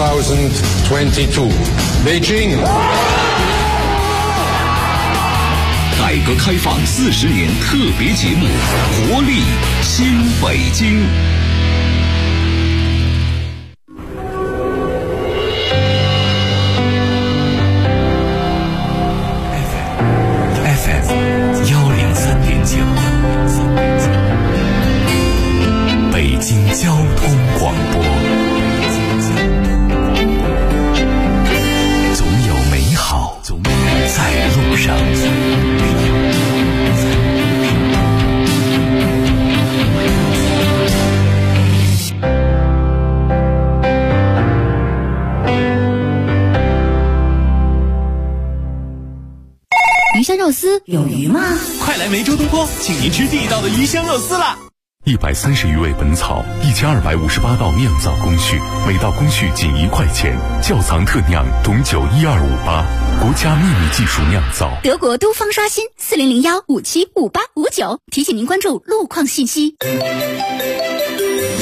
2022, Beijing。 改革开放40年特别节目，活力新北京。北京交通广播，总有美好在路上。 鱼香肉丝有鱼吗？ 快来梅州东坡，请您吃地道的鱼香肉丝啦 ！130余味本草，1258道酿造工序，每道工序仅1块钱。窖藏特酿董酒12588，国家秘密技术酿造。 德国都方刷新400157589，提醒您关注路况信息。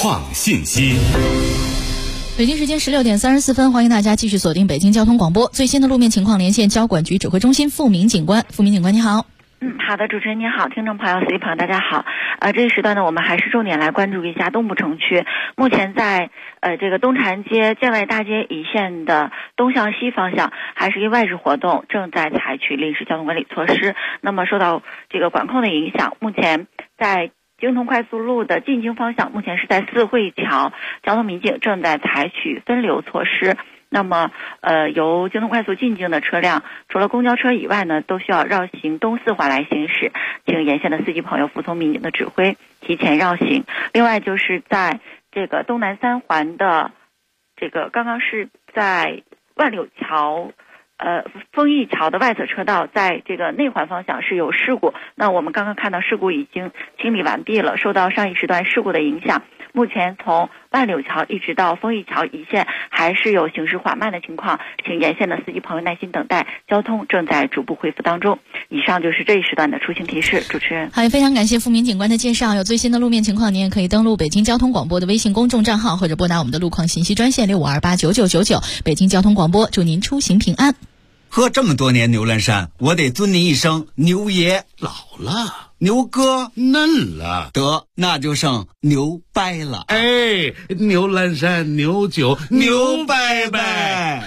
创信息。 北京时间16点34分，欢迎大家继续锁定北京交通广播最新的路面情况，连线交管局指挥中心付明警官。付明警官，你好。 好的，主持人您好，听众朋友、司机朋友大家好。这一时段呢，我们还是重点来关注一下东部城区。目前在这个东长安街、建外大街一线的东向西方向，还是因外事活动，正在采取临时交通管理措施。那么受到这个管控的影响，目前在京通快速路的进京方向，目前是在四惠桥，交通民警正在采取分流措施。那么由京通快速进京的车辆，除了公交车以外呢，都需要绕行东四环来行驶，请沿线的司机朋友服从民警的指挥，提前绕行。另外就是在这个东南三环的这个刚刚是在万柳桥丰益桥的外侧车道，在这个内环方向是有事故，那我们刚刚看到事故已经清理完毕了。受到上一时段事故的影响，目前从万柳桥一直到丰益桥一线还是有行驶缓慢的情况，请沿线的司机朋友耐心等待，交通正在逐步恢复当中。以上就是这一时段的出行提示。主持人， 好，也非常感谢付明警官的介绍。有最新的路面情况，您也可以登录北京交通广播的微信公众账号，或者拨打我们的路况信息专线65289999。北京交通广播，祝您出行平安。 喝这么多年牛栏山，我得尊您一声牛爷。 老了， 牛哥嫩了， 得那就剩牛掰了。 哎，牛栏山牛酒牛掰掰。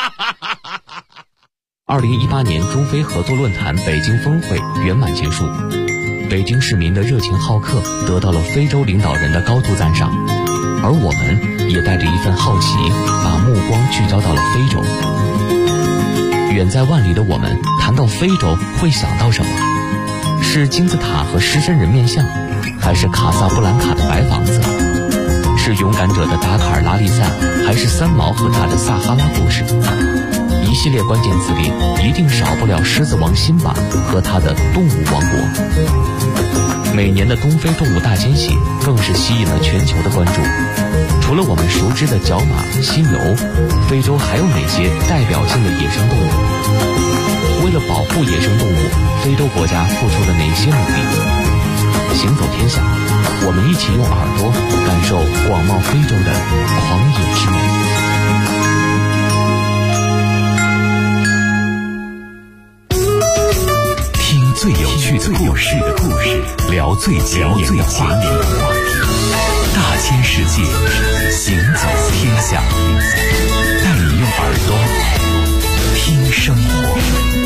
2018年中非合作论坛北京峰会圆满结束，北京市民的热情好客得到了非洲领导人的高度赞赏，而我们也带着一份好奇，把目光聚焦到了非洲。远在万里的我们谈到非洲会想到什么？是金字塔和狮身人面像，还是卡萨布兰卡的白房子？是勇敢者的达卡尔拉力赛，还是三毛和他的撒哈拉故事？一系列关键词里一定少不了狮子王辛巴和他的动物王国。每年的东非动物大迁徙更是吸引了全球的关注。除了我们熟知的角马、犀牛，非洲还有哪些代表性的野生动物？为了保护野生动物，非洲国家付出了哪些努力？行走天下，我们一起用耳朵感受广袤非洲的狂野之美。 听最有趣的故事，聊最前沿的话题，大千世界，行走天下，带你用耳朵听生活。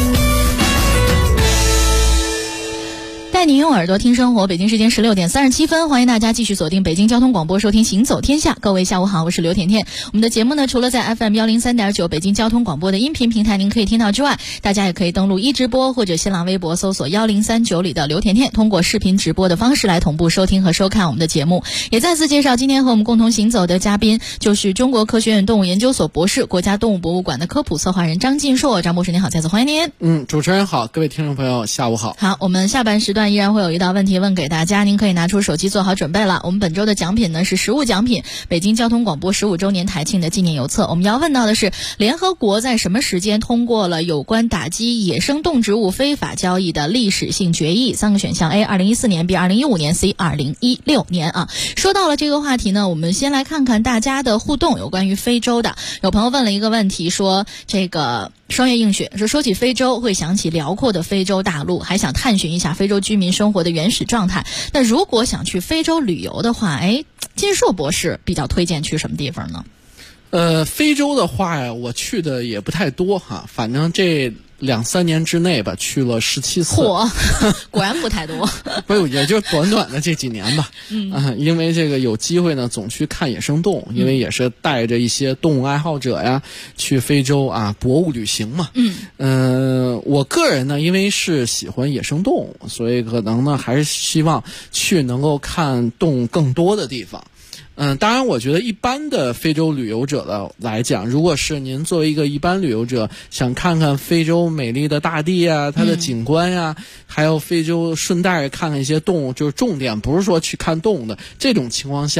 带您用耳朵听生活。北京时间16点37分，欢迎大家继续锁定北京交通广播，收听行走天下。各位下午好，我是刘甜甜。我们的节目呢，除了在 FM 103.9北京交通广播的音频平台您可以听到之外，大家也可以登录一直播或者新浪微博搜索1039里的刘甜甜，通过视频直播的方式来同步收听和收看我们的节目。也再次介绍今天和我们共同行走的嘉宾，就是中国科学院动物研究所博士、国家动物博物馆的科普策划人张晋硕。张博士您好，再次欢迎您。 主持人好，各位听众朋友下午好。 好，我们下半时段依然会有一道问题问给大家，您可以拿出手机做好准备了。我们本周的奖品呢是实物奖品，北京交通广播15周年台庆的纪念邮册。我们要问到的是，联合国在什么时间通过了有关打击野生动植物非法交易的历史性决议？三个选项 A 2014年 B 2015年 C 2016年啊。说到了这个话题呢，我们先来看看大家的互动，有关于非洲的。有朋友问了一个问题，说这个双月映雪说起非洲会想起辽阔的非洲大陆，还想探寻一下非洲居民生活的原始状态。那如果想去非洲旅游的话，金硕博士比较推荐去什么地方呢？ 非洲的话呀，我去的也不太多哈，反正这2-3年之内吧，去了17次。 果然不太多。 不是，也就短短的这几年吧。因为这个有机会呢，总去看野生动物，因为也是带着一些动物爱好者呀去非洲啊，博物旅行嘛。我个人呢，因为是喜欢野生动物，所以可能呢还是希望去能够看动物更多的地方。当然我觉得一般的非洲旅游者的来讲，如果是您作为一个一般旅游者，想看看非洲美丽的大地啊，它的景观呀，还有非洲顺带看看一些动物，就是重点不是说去看动物的这种情况下，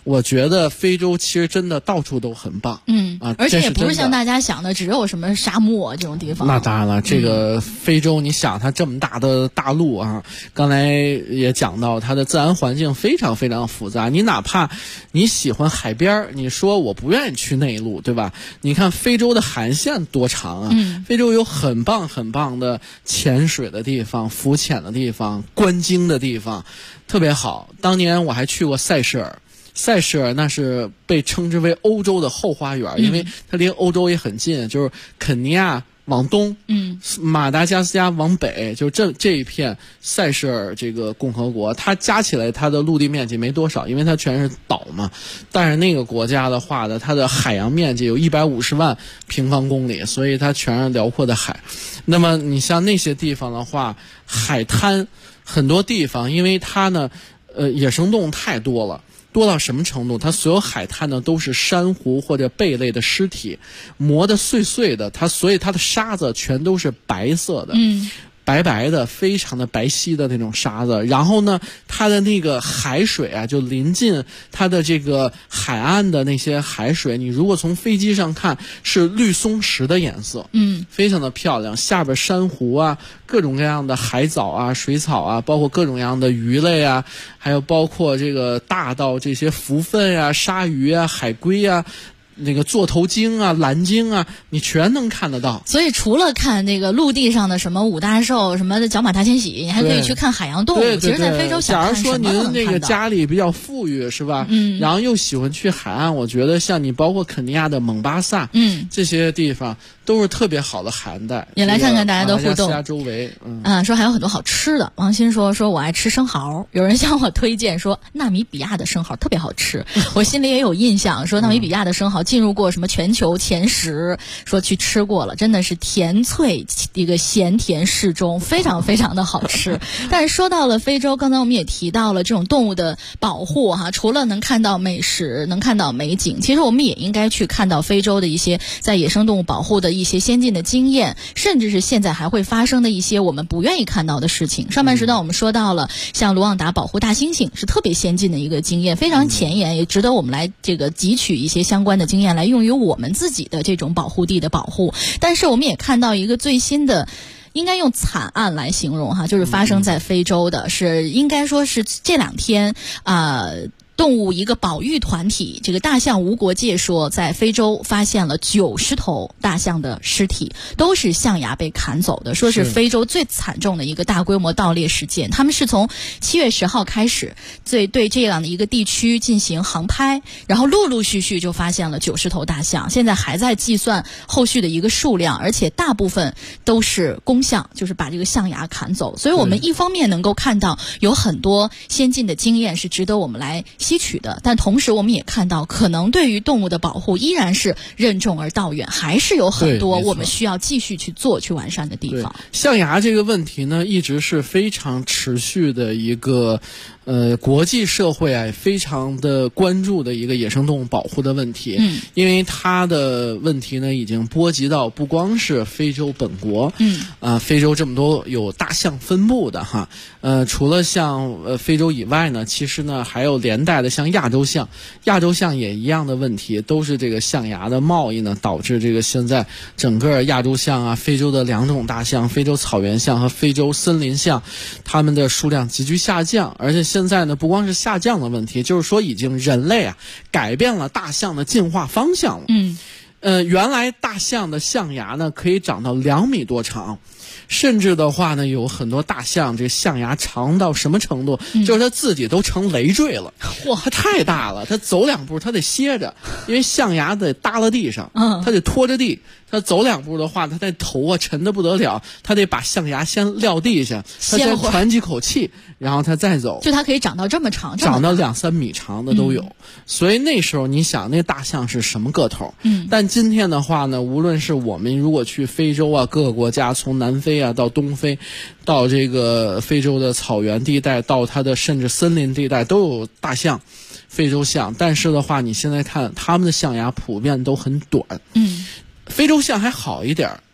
我觉得非洲其实真的到处都很棒， 而且也不是像大家想的只有什么沙漠这种地方。 那当然了，这个非洲，你想它这么大的大陆啊，刚才也讲到它的自然环境非常非常复杂。你哪怕你喜欢海边，你说我不愿意去内陆，对吧？你看非洲的海岸线多长啊！非洲有很棒很棒的潜水的地方、浮潜的地方、观鲸的地方，特别好。当年我还去过塞舌尔。塞舌尔那是被称之为欧洲的后花园，因为它离欧洲也很近，就是肯尼亚往东，马达加斯加往北，就这一片塞舌尔这个共和国，它加起来它的陆地面积没多少，因为它全是岛嘛。但是那个国家的话呢，它的海洋面积有150万平方公里，所以它全是辽阔的海。那么你像那些地方的话，海滩很多地方，因为它呢，野生动物太多了。多到什么程度？它所有海滩呢都是珊瑚或者贝类的尸体，磨得碎碎的，所以它的沙子全都是白色的，白白的，非常的白皙的那种沙子。然后呢，它的那个海水啊，就临近它的这个海岸的那些海水，你如果从飞机上看，是绿松石的颜色，非常的漂亮。下边珊瑚啊，各种各样的海藻啊、水草啊，包括各种各样的鱼类啊，还有包括这个大到这些蝠鲼啊、鲨鱼啊、海龟啊。那个座头鲸啊、蓝鲸啊，你全能看得到。 所以除了看那个陆地上的什么五大兽、什么的角马大迁徙，你还可以去看海洋动物。 对， 其实，在非洲想看什么都能看到。 假如说您那个家里比较富裕，是吧？然后又喜欢去海岸，我觉得像你包括肯尼亚的蒙巴萨，这些地方都是特别好的海岸带。 也来看看大家的互动。 马达加斯加周围， 说还有很多好吃的。王鑫说我爱吃生蚝，有人向我推荐说纳米比亚的生蚝特别好吃，我心里也有印象，说纳米比亚的生蚝进入过什么全球前10，说去吃过了，真的是甜脆，一个咸甜适中，非常非常的好吃。但是说到了非洲，刚才我们也提到了这种动物的保护哈，除了能看到美食，能看到美景，其实我们也应该去看到非洲的一些在野生动物保护的一些先进的经验，甚至是现在还会发生的一些我们不愿意看到的事情。上半时段我们说到了像卢旺达保护大猩猩是特别先进的一个经验，非常前沿，也值得我们来这个汲取一些相关的经验来用于我们自己的这种保护地的保护。但是我们也看到一个最新的，应该用惨案来形容哈，就是发生在非洲的，是应该说是这2天动物一个保育团体，这个大象无国界说，在非洲发现了90头大象的尸体，都是象牙被砍走的，说是非洲最惨重的一个大规模盗猎事件。他们是从7月10号开始，对这样的一个地区进行航拍，然后陆陆续续就发现了90头大象，现在还在计算后续的一个数量，而且大部分都是公象，就是把这个象牙砍走。所以我们一方面能够看到有很多先进的经验是值得我们来吸取的，但同时我们也看到可能对于动物的保护依然是任重而道远，还是有很多我们需要继续去做去完善的地方。 象牙这个问题呢，一直是非常持续的一个国际社会啊非常的关注的一个野生动物保护的问题。因为它的问题呢已经波及到不光是非洲本国，非洲这么多有大象分布的哈，除了像非洲以外呢，其实呢还有连带的像亚洲象也一样的问题，都是这个象牙的贸易呢导致这个现在整个亚洲象啊、非洲的2种大象、非洲草原象和非洲森林象，它们的数量急剧下降。而且现在呢不光是下降的问题，就是说已经人类啊改变了大象的进化方向了。原来大象的象牙呢可以长到2米多长，甚至的话呢有很多大象这象牙长到什么程度，就是它自己都成累赘了。哇，它太大了，它走2步它得歇着，因为象牙得耷拉地上，它得拖着地，它走2步的话，它那头啊沉得不得了，它得把象牙先撂地下，它先喘几口气，然后它再走。 就它可以长到这么长， 长到2-3米长的都有。所以那时候你想那大象是什么个头？但今天的话呢，无论是我们如果去非洲啊，各个国家从南非啊到东非，到这个非洲的草原地带，到它的甚至森林地带都有大象、非洲象。但是的话，你现在看它们的象牙普遍都很短。非洲象还好一点，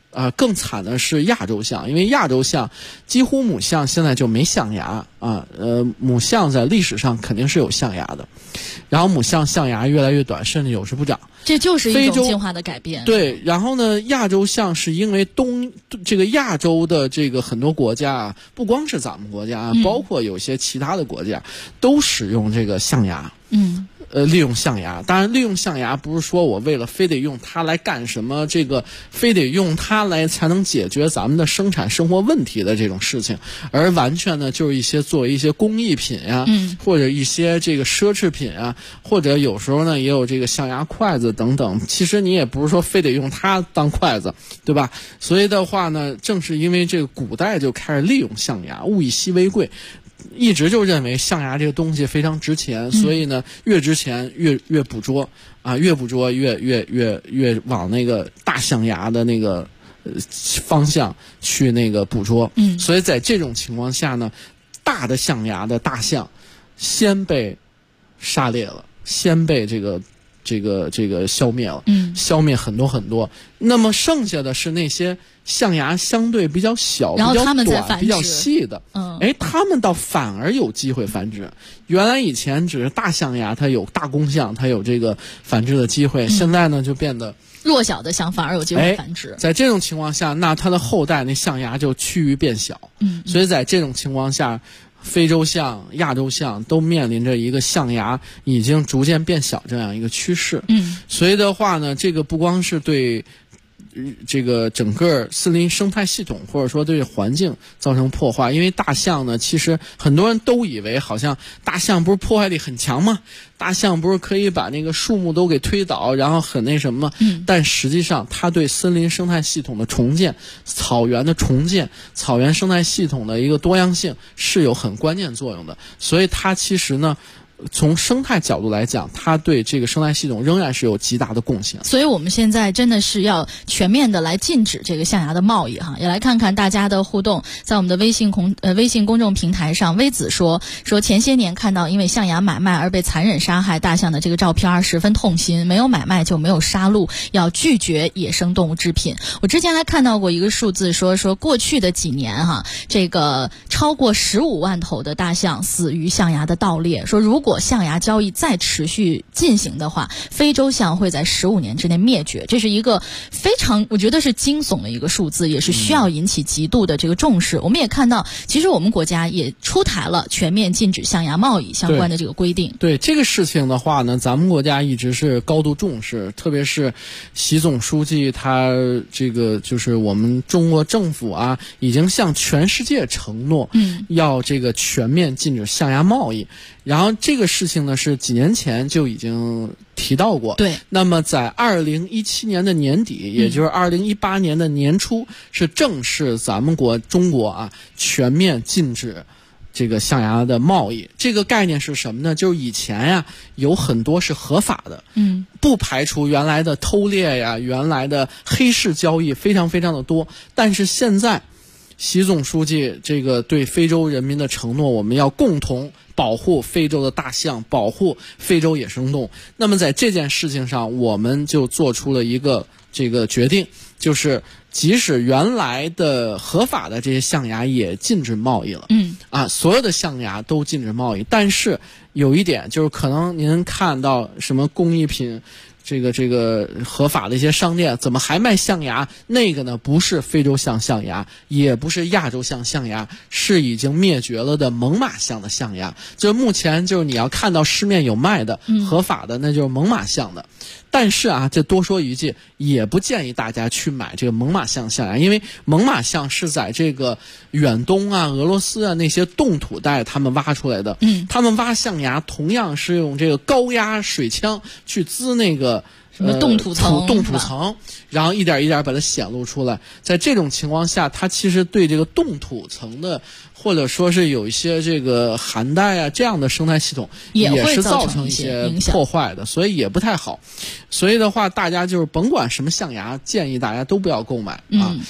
更惨的是亚洲象，因为亚洲象几乎母象现在就没象牙啊。母象在历史上肯定是有象牙的，然后母象象牙越来越短，甚至有时不长。 这就是一种进化的改变。 对，然后呢，亚洲象是因为这个亚洲的这个很多国家啊，不光是咱们国家，包括有些其他的国家都使用这个象牙。利用象牙，当然利用象牙不是说我为了非得用它来干什么，这个非得用它来才能解决咱们的生产生活问题的这种事情，而完全呢就是作为一些工艺品呀，或者一些这个奢侈品啊，或者有时候呢也有这个象牙筷子等等。其实你也不是说非得用它当筷子，对吧？所以的话呢，正是因为这个古代就开始利用象牙，物以稀为贵。一直就认为象牙这个东西非常值钱，所以呢，越值钱越捕捉啊，越捕捉越往那个大象牙的那个方向去那个捕捉。所以在这种情况下呢，大的象牙的大象先被杀猎了，先被这个消灭了，消灭很多。那么剩下的是那些象牙相对比较小、比较短、比较细的，它们倒反而有机会繁殖。原来以前只是大象牙，它有大公象，它有这个繁殖的机会，现在呢就变得弱小的象反而有机会繁殖。 在这种情况下，那它的后代那象牙就趋于变小。所以在这种情况下，非洲象、亚洲象都面临着一个象牙已经逐渐变小这样一个趋势。所以的话呢，这个不光是对这个整个森林生态系统或者说对环境造成破坏，因为大象呢，其实很多人都以为好像大象不是破坏力很强吗？大象不是可以把那个树木都给推倒，然后很那什么吗？但实际上它对森林生态系统的重建、草原的重建、草原生态系统的一个多样性是有很关键作用的。所以它其实呢，从生态角度来讲，它对这个生态系统仍然是有极大的贡献。 所以我们现在真的是要全面的来禁止这个象牙的贸易哈。也来看看大家的互动，在我们的微信公众平台上，微子说前些年看到因为象牙买卖而被残忍杀害大象的这个照片十分痛心，没有买卖就没有杀戮，要拒绝野生动物制品。我之前还看到过一个数字说过去的几年哈，这个超过15万头的大象死于象牙的盗猎，说如果象牙交易再持续进行的话，非洲象会在15年之内灭绝。这是一个非常我觉得是惊悚的一个数字，也是需要引起极度的这个重视。我们也看到其实我们国家也出台了全面禁止象牙贸易相关的这个规定。 对这个事情的话呢，咱们国家一直是高度重视，特别是习总书记他这个就是我们中国政府啊，已经向全世界承诺要这个全面禁止象牙贸易。然后这个事情呢是几年前就已经提到过。 对。 那么在2017年的年底，也就是2018年的年初，是正式咱们中国啊全面禁止这个象牙的贸易。这个概念是什么呢？就是以前呀有很多是合法的，不排除原来的偷猎呀、原来的黑市交易非常非常的多，但是现在习总书记这个对非洲人民的承诺，我们要共同保护非洲的大象，保护非洲野生动物。那么在这件事情上，我们就做出了一个这个决定，就是即使原来的合法的这些象牙也禁止贸易了。所有的象牙都禁止贸易。但是有一点就是，可能您看到什么工艺品这个合法的一些商店怎么还卖象牙？那个呢不是非洲象牙，也不是亚洲象牙，是已经灭绝了的猛犸象的象牙。就目前就是你要看到市面有卖的合法的，那就是猛犸象的。但是啊，这多说一句，也不建议大家去买这个猛犸象象牙，因为猛犸象是在这个远东啊、俄罗斯啊那些冻土带他们挖出来的。他们挖象牙同样是用这个高压水枪去滋那个什么冻土层， 然后一点一点把它显露出来。在这种情况下，它其实对这个冻土层的，或者说是有一些这个寒带啊这样的生态系统，也是造成一些破坏的，所以也不太好。所以的话，大家就是甭管什么象牙，建议大家都不要购买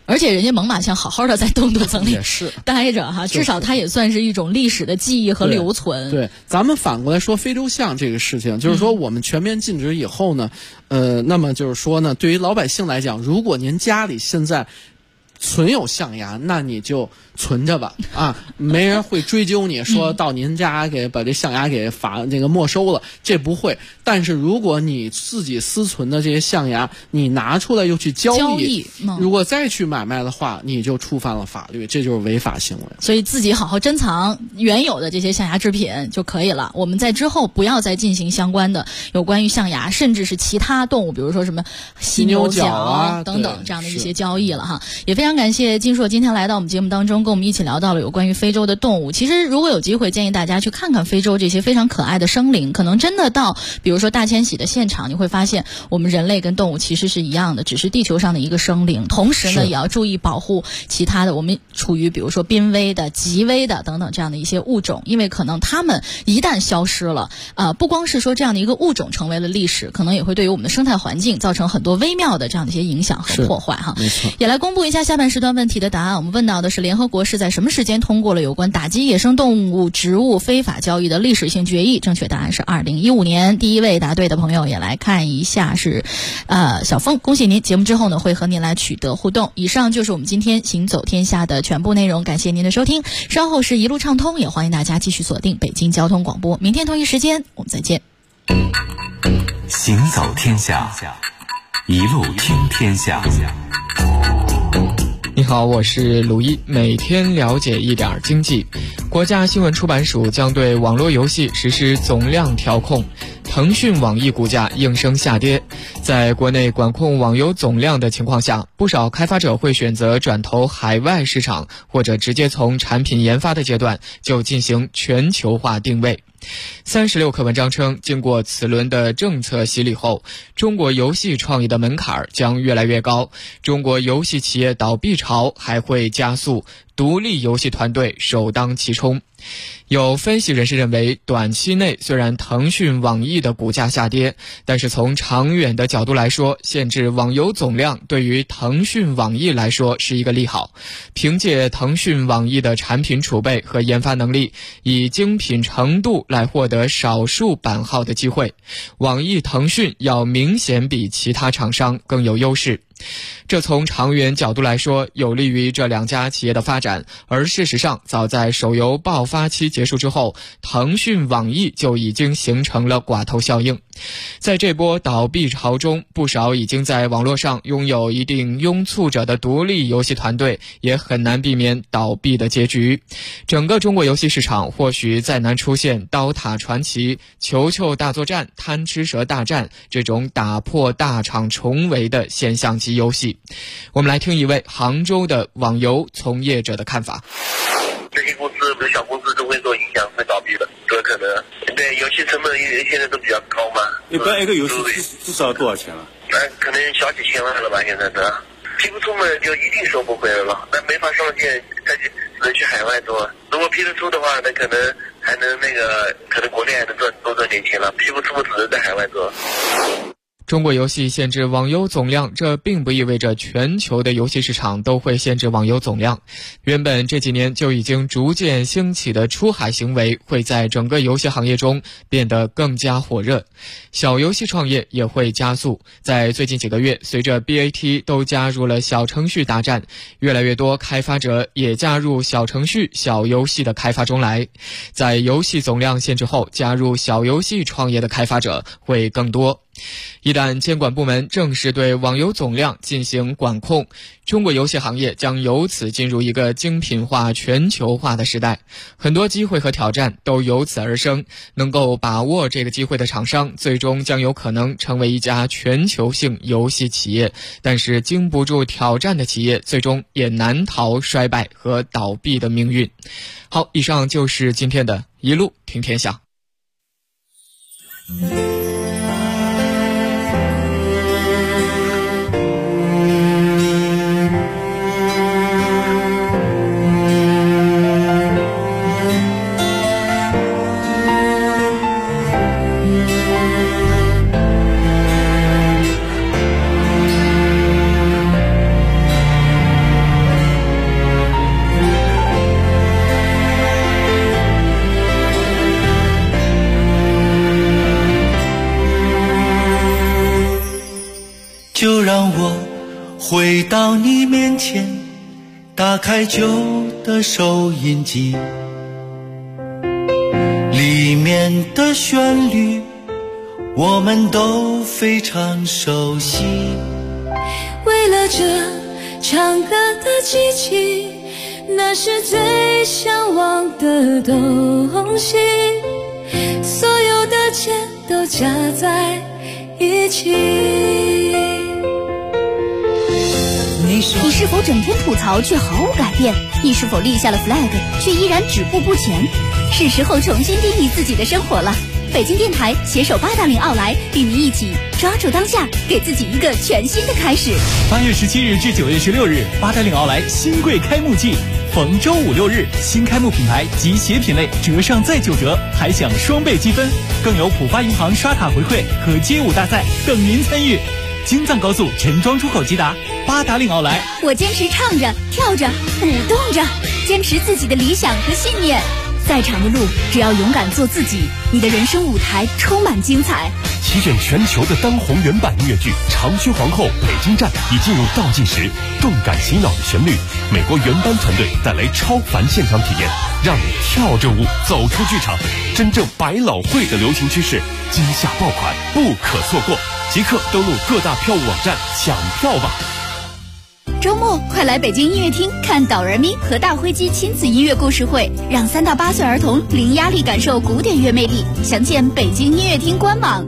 而且人家猛犸象好好的在冻土层里也是待着哈，至少它也算是一种历史的记忆和留存。 对，咱们反过来说非洲象这个事情，就是说我们全面禁止以后呢，那么就是说呢，对于老百姓来讲，如果您家里现在存有象牙，那你就存着吧啊，没人会追究你说到您家给把这象牙给没收了，这不会。但是如果你自己私存的这些象牙，你拿出来又去交易，如果再去买卖的话，你就触犯了法律，这就是违法行为。 所以自己好好珍藏原有的这些象牙制品就可以了。我们在之后不要再进行相关的有关于象牙，甚至是其他动物，比如说什么犀牛角啊等等这样的一些交易了哈。也非常感谢金硕今天来到我们节目当中，跟我们一起聊到了有关于非洲的动物。其实如果有机会，建议大家去看看非洲这些非常可爱的生灵，可能真的到比如说大迁徙的现场，你会发现我们人类跟动物其实是一样的，只是地球上的一个生灵。同时呢，也要注意保护其他的我们处于比如说濒危的、极危的等等这样的一些物种，因为可能它们一旦消失了，不光是说这样的一个物种成为了历史，可能也会对于我们的生态环境造成很多微妙的这样的一些影响和破坏哈。 没错。 也来公布一下下半时段问题的答案。我们问到的是联合国是在什么时间通过了有关打击野生动物、植物非法交易的历史性决议？正确答案是2015年。第一位答对的朋友也来看一下是小峰，恭喜您！节目之后呢会和您来取得互动。以上就是我们今天行走天下的全部内容，感谢您的收听。稍后是一路畅通，也欢迎大家继续锁定北京交通广播。明天同一时间我们再见。 行走天下，一路听天下。 你好，我是鲁一，每天了解一点经济。国家新闻出版署将对网络游戏实施总量调控，腾讯、网易股价应声下跌。在国内管控网游总量的情况下，不少开发者会选择转投海外市场，或者直接从产品研发的阶段就进行全球化定位。36氪文章称，经过此轮的政策洗礼后，中国游戏创业的门槛将越来越高，中国游戏企业倒闭潮还会加速，独立游戏团队首当其冲。有分析人士认为，短期内虽然腾讯、网易的股价下跌，但是从长远的角度来说，限制网游总量对于腾讯、网易来说是一个利好。凭借腾讯、网易的产品储备和研发能力，以精品程度来获得少数版号的机会，网易、腾讯要明显比其他厂商更有优势。这从长远角度来说，有利于这两家企业的发展。而事实上，早在手游爆发期结束之后，腾讯、网易就已经形成了寡头效应。在这波倒闭潮中，不少已经在网络上拥有一定拥簇者的独立游戏团队，也很难避免倒闭的结局。整个中国游戏市场或许再难出现刀塔传奇、球球大作战、贪吃蛇大战这种打破大厂重围的现象级游戏。我们来听一位杭州的网游从业者的看法。 这些公司，比如小公司都会受影响，会倒闭的，这可能。对，游戏成本现在都比较高嘛。 一般一个游戏至少多少钱了？ 可能小几千万了吧，现在是。批不出嘛，就一定收不回来了。那没法上线，再只能去海外做。如果批得出的话，那可能还能可能国内还能多赚点钱了。批不出，只能在海外做。 中国游戏限制网游总量，这并不意味着全球的游戏市场都会限制网游总量。原本这几年就已经逐渐兴起的出海行为，会在整个游戏行业中变得更加火热。小游戏创业也会加速。在最近几个月，随着 BAT 都加入了小程序大战，越来越多开发者也加入小程序、小游戏的开发中来。在游戏总量限制后，加入小游戏创业的开发者会更多。一旦监管部门正式对网游总量进行管控，中国游戏行业将由此进入一个精品化、全球化的时代。很多机会和挑战都由此而生，能够把握这个机会的厂商，最终将有可能成为一家全球性游戏企业。但是经不住挑战的企业，最终也难逃衰败和倒闭的命运。好，以上就是今天的一路听天下。 回到你面前，打开旧的收音机，里面的旋律我们都非常熟悉。 为了这唱歌的机器，那是最向往的东西，所有的钱都加在一起。 你是否整天吐槽却毫无改变？你是否立下了 flag 却依然止步不前？是时候重新定义自己的生活了。北京电台携手八达岭奥莱，与您一起抓住当下，给自己一个全新的开始。 8月17日至9月16日，八达岭奥莱新贵开幕季，逢周5、6日，新开幕品牌及鞋品类折上再9折，还享双倍积分，更有浦发银行刷卡回馈和街舞大赛等您参与。京藏高速陈庄出口即达，八达岭奥莱。 我坚持唱着、跳着、舞动着，坚持自己的理想和信念。再长的路，只要勇敢做自己，你的人生舞台充满精彩。 席卷全球的当红原版音乐剧《长靴皇后》北京站已进入倒计时，动感洗脑的旋律，美国原班团队带来超凡现场体验，让你跳着舞走出剧场。真正百老汇的流行趋势，今夏爆款不可错过，即刻登录各大票务网站抢票吧。 周末快来北京音乐厅看导人咪和大灰鸡亲子音乐故事会，让3到8岁儿童零压力感受古典乐魅力。详见北京音乐厅官网。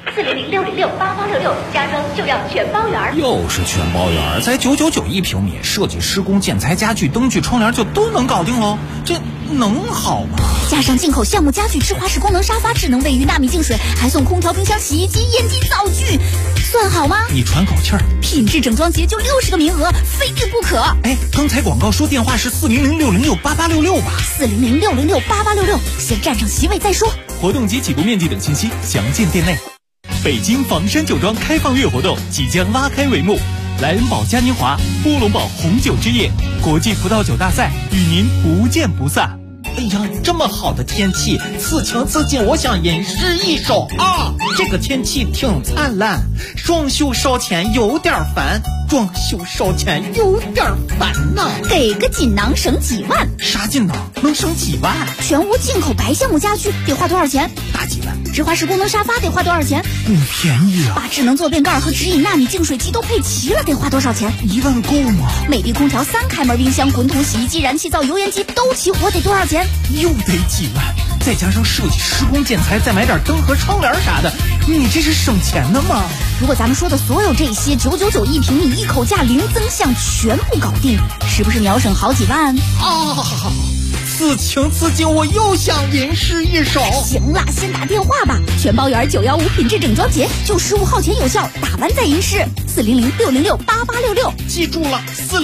400-606-8866，家装就要全包圆。 又是全包圆，才999一平米，设计、施工、建材、家具、灯具、窗帘就都能搞定喽，这能好吗？ 加上进口橡木家具、智华式功能沙发、智能卫浴、纳米净水，还送空调、冰箱、洗衣机、烟机、灶具，算好吗？ 你喘口气儿。 品质整装节就60个名额，非遇不可。 哎，刚才广告说电话是400-606-8866吧 ？400-606-8866，先占上席位再说。 活动及起步面积等信息详见店内。北京房山酒庄开放月活动即将拉开帷幕，莱恩堡嘉年华、波龙堡红酒之夜、国际葡萄酒大赛与您不见不散。 哎呀，这么好的天气，此情此景，我想吟诗一首啊！这个天气挺灿烂，装修烧钱有点烦，装修烧钱有点烦呐。 给个锦囊省几万？ 啥锦囊能省几万？ 全屋进口白橡木家具得花多少钱？ 大几万。 智华式功能沙发得花多少钱？ 不便宜啊。 把智能坐便盖和直饮纳米净水机都配齐了，得花多少钱 ？1万够吗？ 美的空调、3开门冰箱、滚筒洗衣机、燃气灶、油烟机都齐活，得多少钱？ 又得几万，再加上设计、施工、建材，再买点灯和窗帘啥的，你这是省钱的吗？ 如果咱们说的所有这些999一平米，一口价零增项，全部搞定，是不是秒省好几万？ 此情此景，我又想吟诗一首。 行了，先打电话吧。全包圆915品质整装节，就15号前有效，打完再吟诗。400-606-8866， 记住了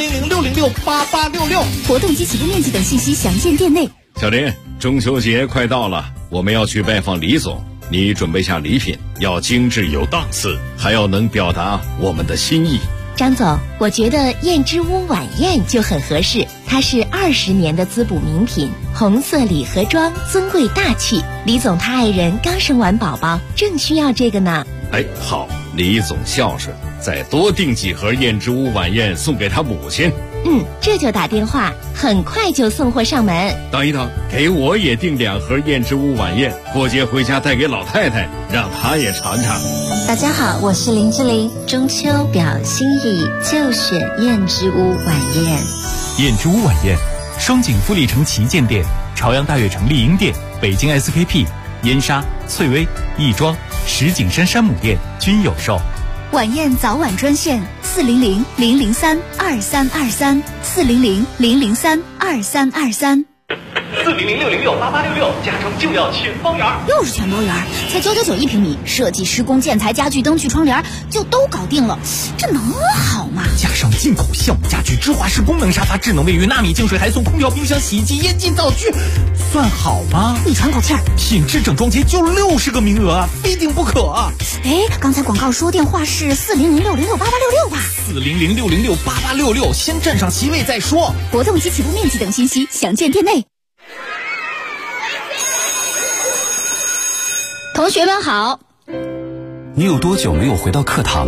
，400-606-8866。 活动及起步面积等信息详见店内。 小林，中秋节快到了，我们要去拜访李总，你准备下礼品，要精致有档次，还要能表达我们的心意。 张总，我觉得燕之屋晚宴就很合适，它是20年的滋补名品，红色礼盒装，尊贵大气。李总他爱人刚生完宝宝，正需要这个呢。 哎，好，李总孝顺，再多订几盒燕之屋晚宴送给他母亲。 这就打电话，很快就送货上门。 等一等，给我也订2盒燕之屋晚宴，过节回家带给老太太，让她也尝尝。 大家好，我是林志玲，中秋表心意就选燕之屋晚宴。 燕之屋晚宴，双井富力城旗舰店、朝阳大悦城丽婴店、北京 SKP、燕莎、翠微、亦庄、石景山山姆店均有售。 晚宴早晚专线400-003-2323 400-003-2323。 400-606-8866，家装就要全包圆。 又是全包圆，才999一平米，设计、施工、建材、家具、灯具、窗帘就都搞定了，这能好吗？ 加上进口橡木家具、智华式功能沙发、智能卫浴、纳米净水，还送空调、冰箱、洗衣机、烟机、灶具，算好吗？ 你喘口气儿。 品质整装节就60个名额，非订不可。 哎，刚才广告说电话是400-606-8866吧 ？400-606-8866，先占上席位再说。 活动及起步面积等信息详见店内。同学们好， 你有多久没有回到课堂？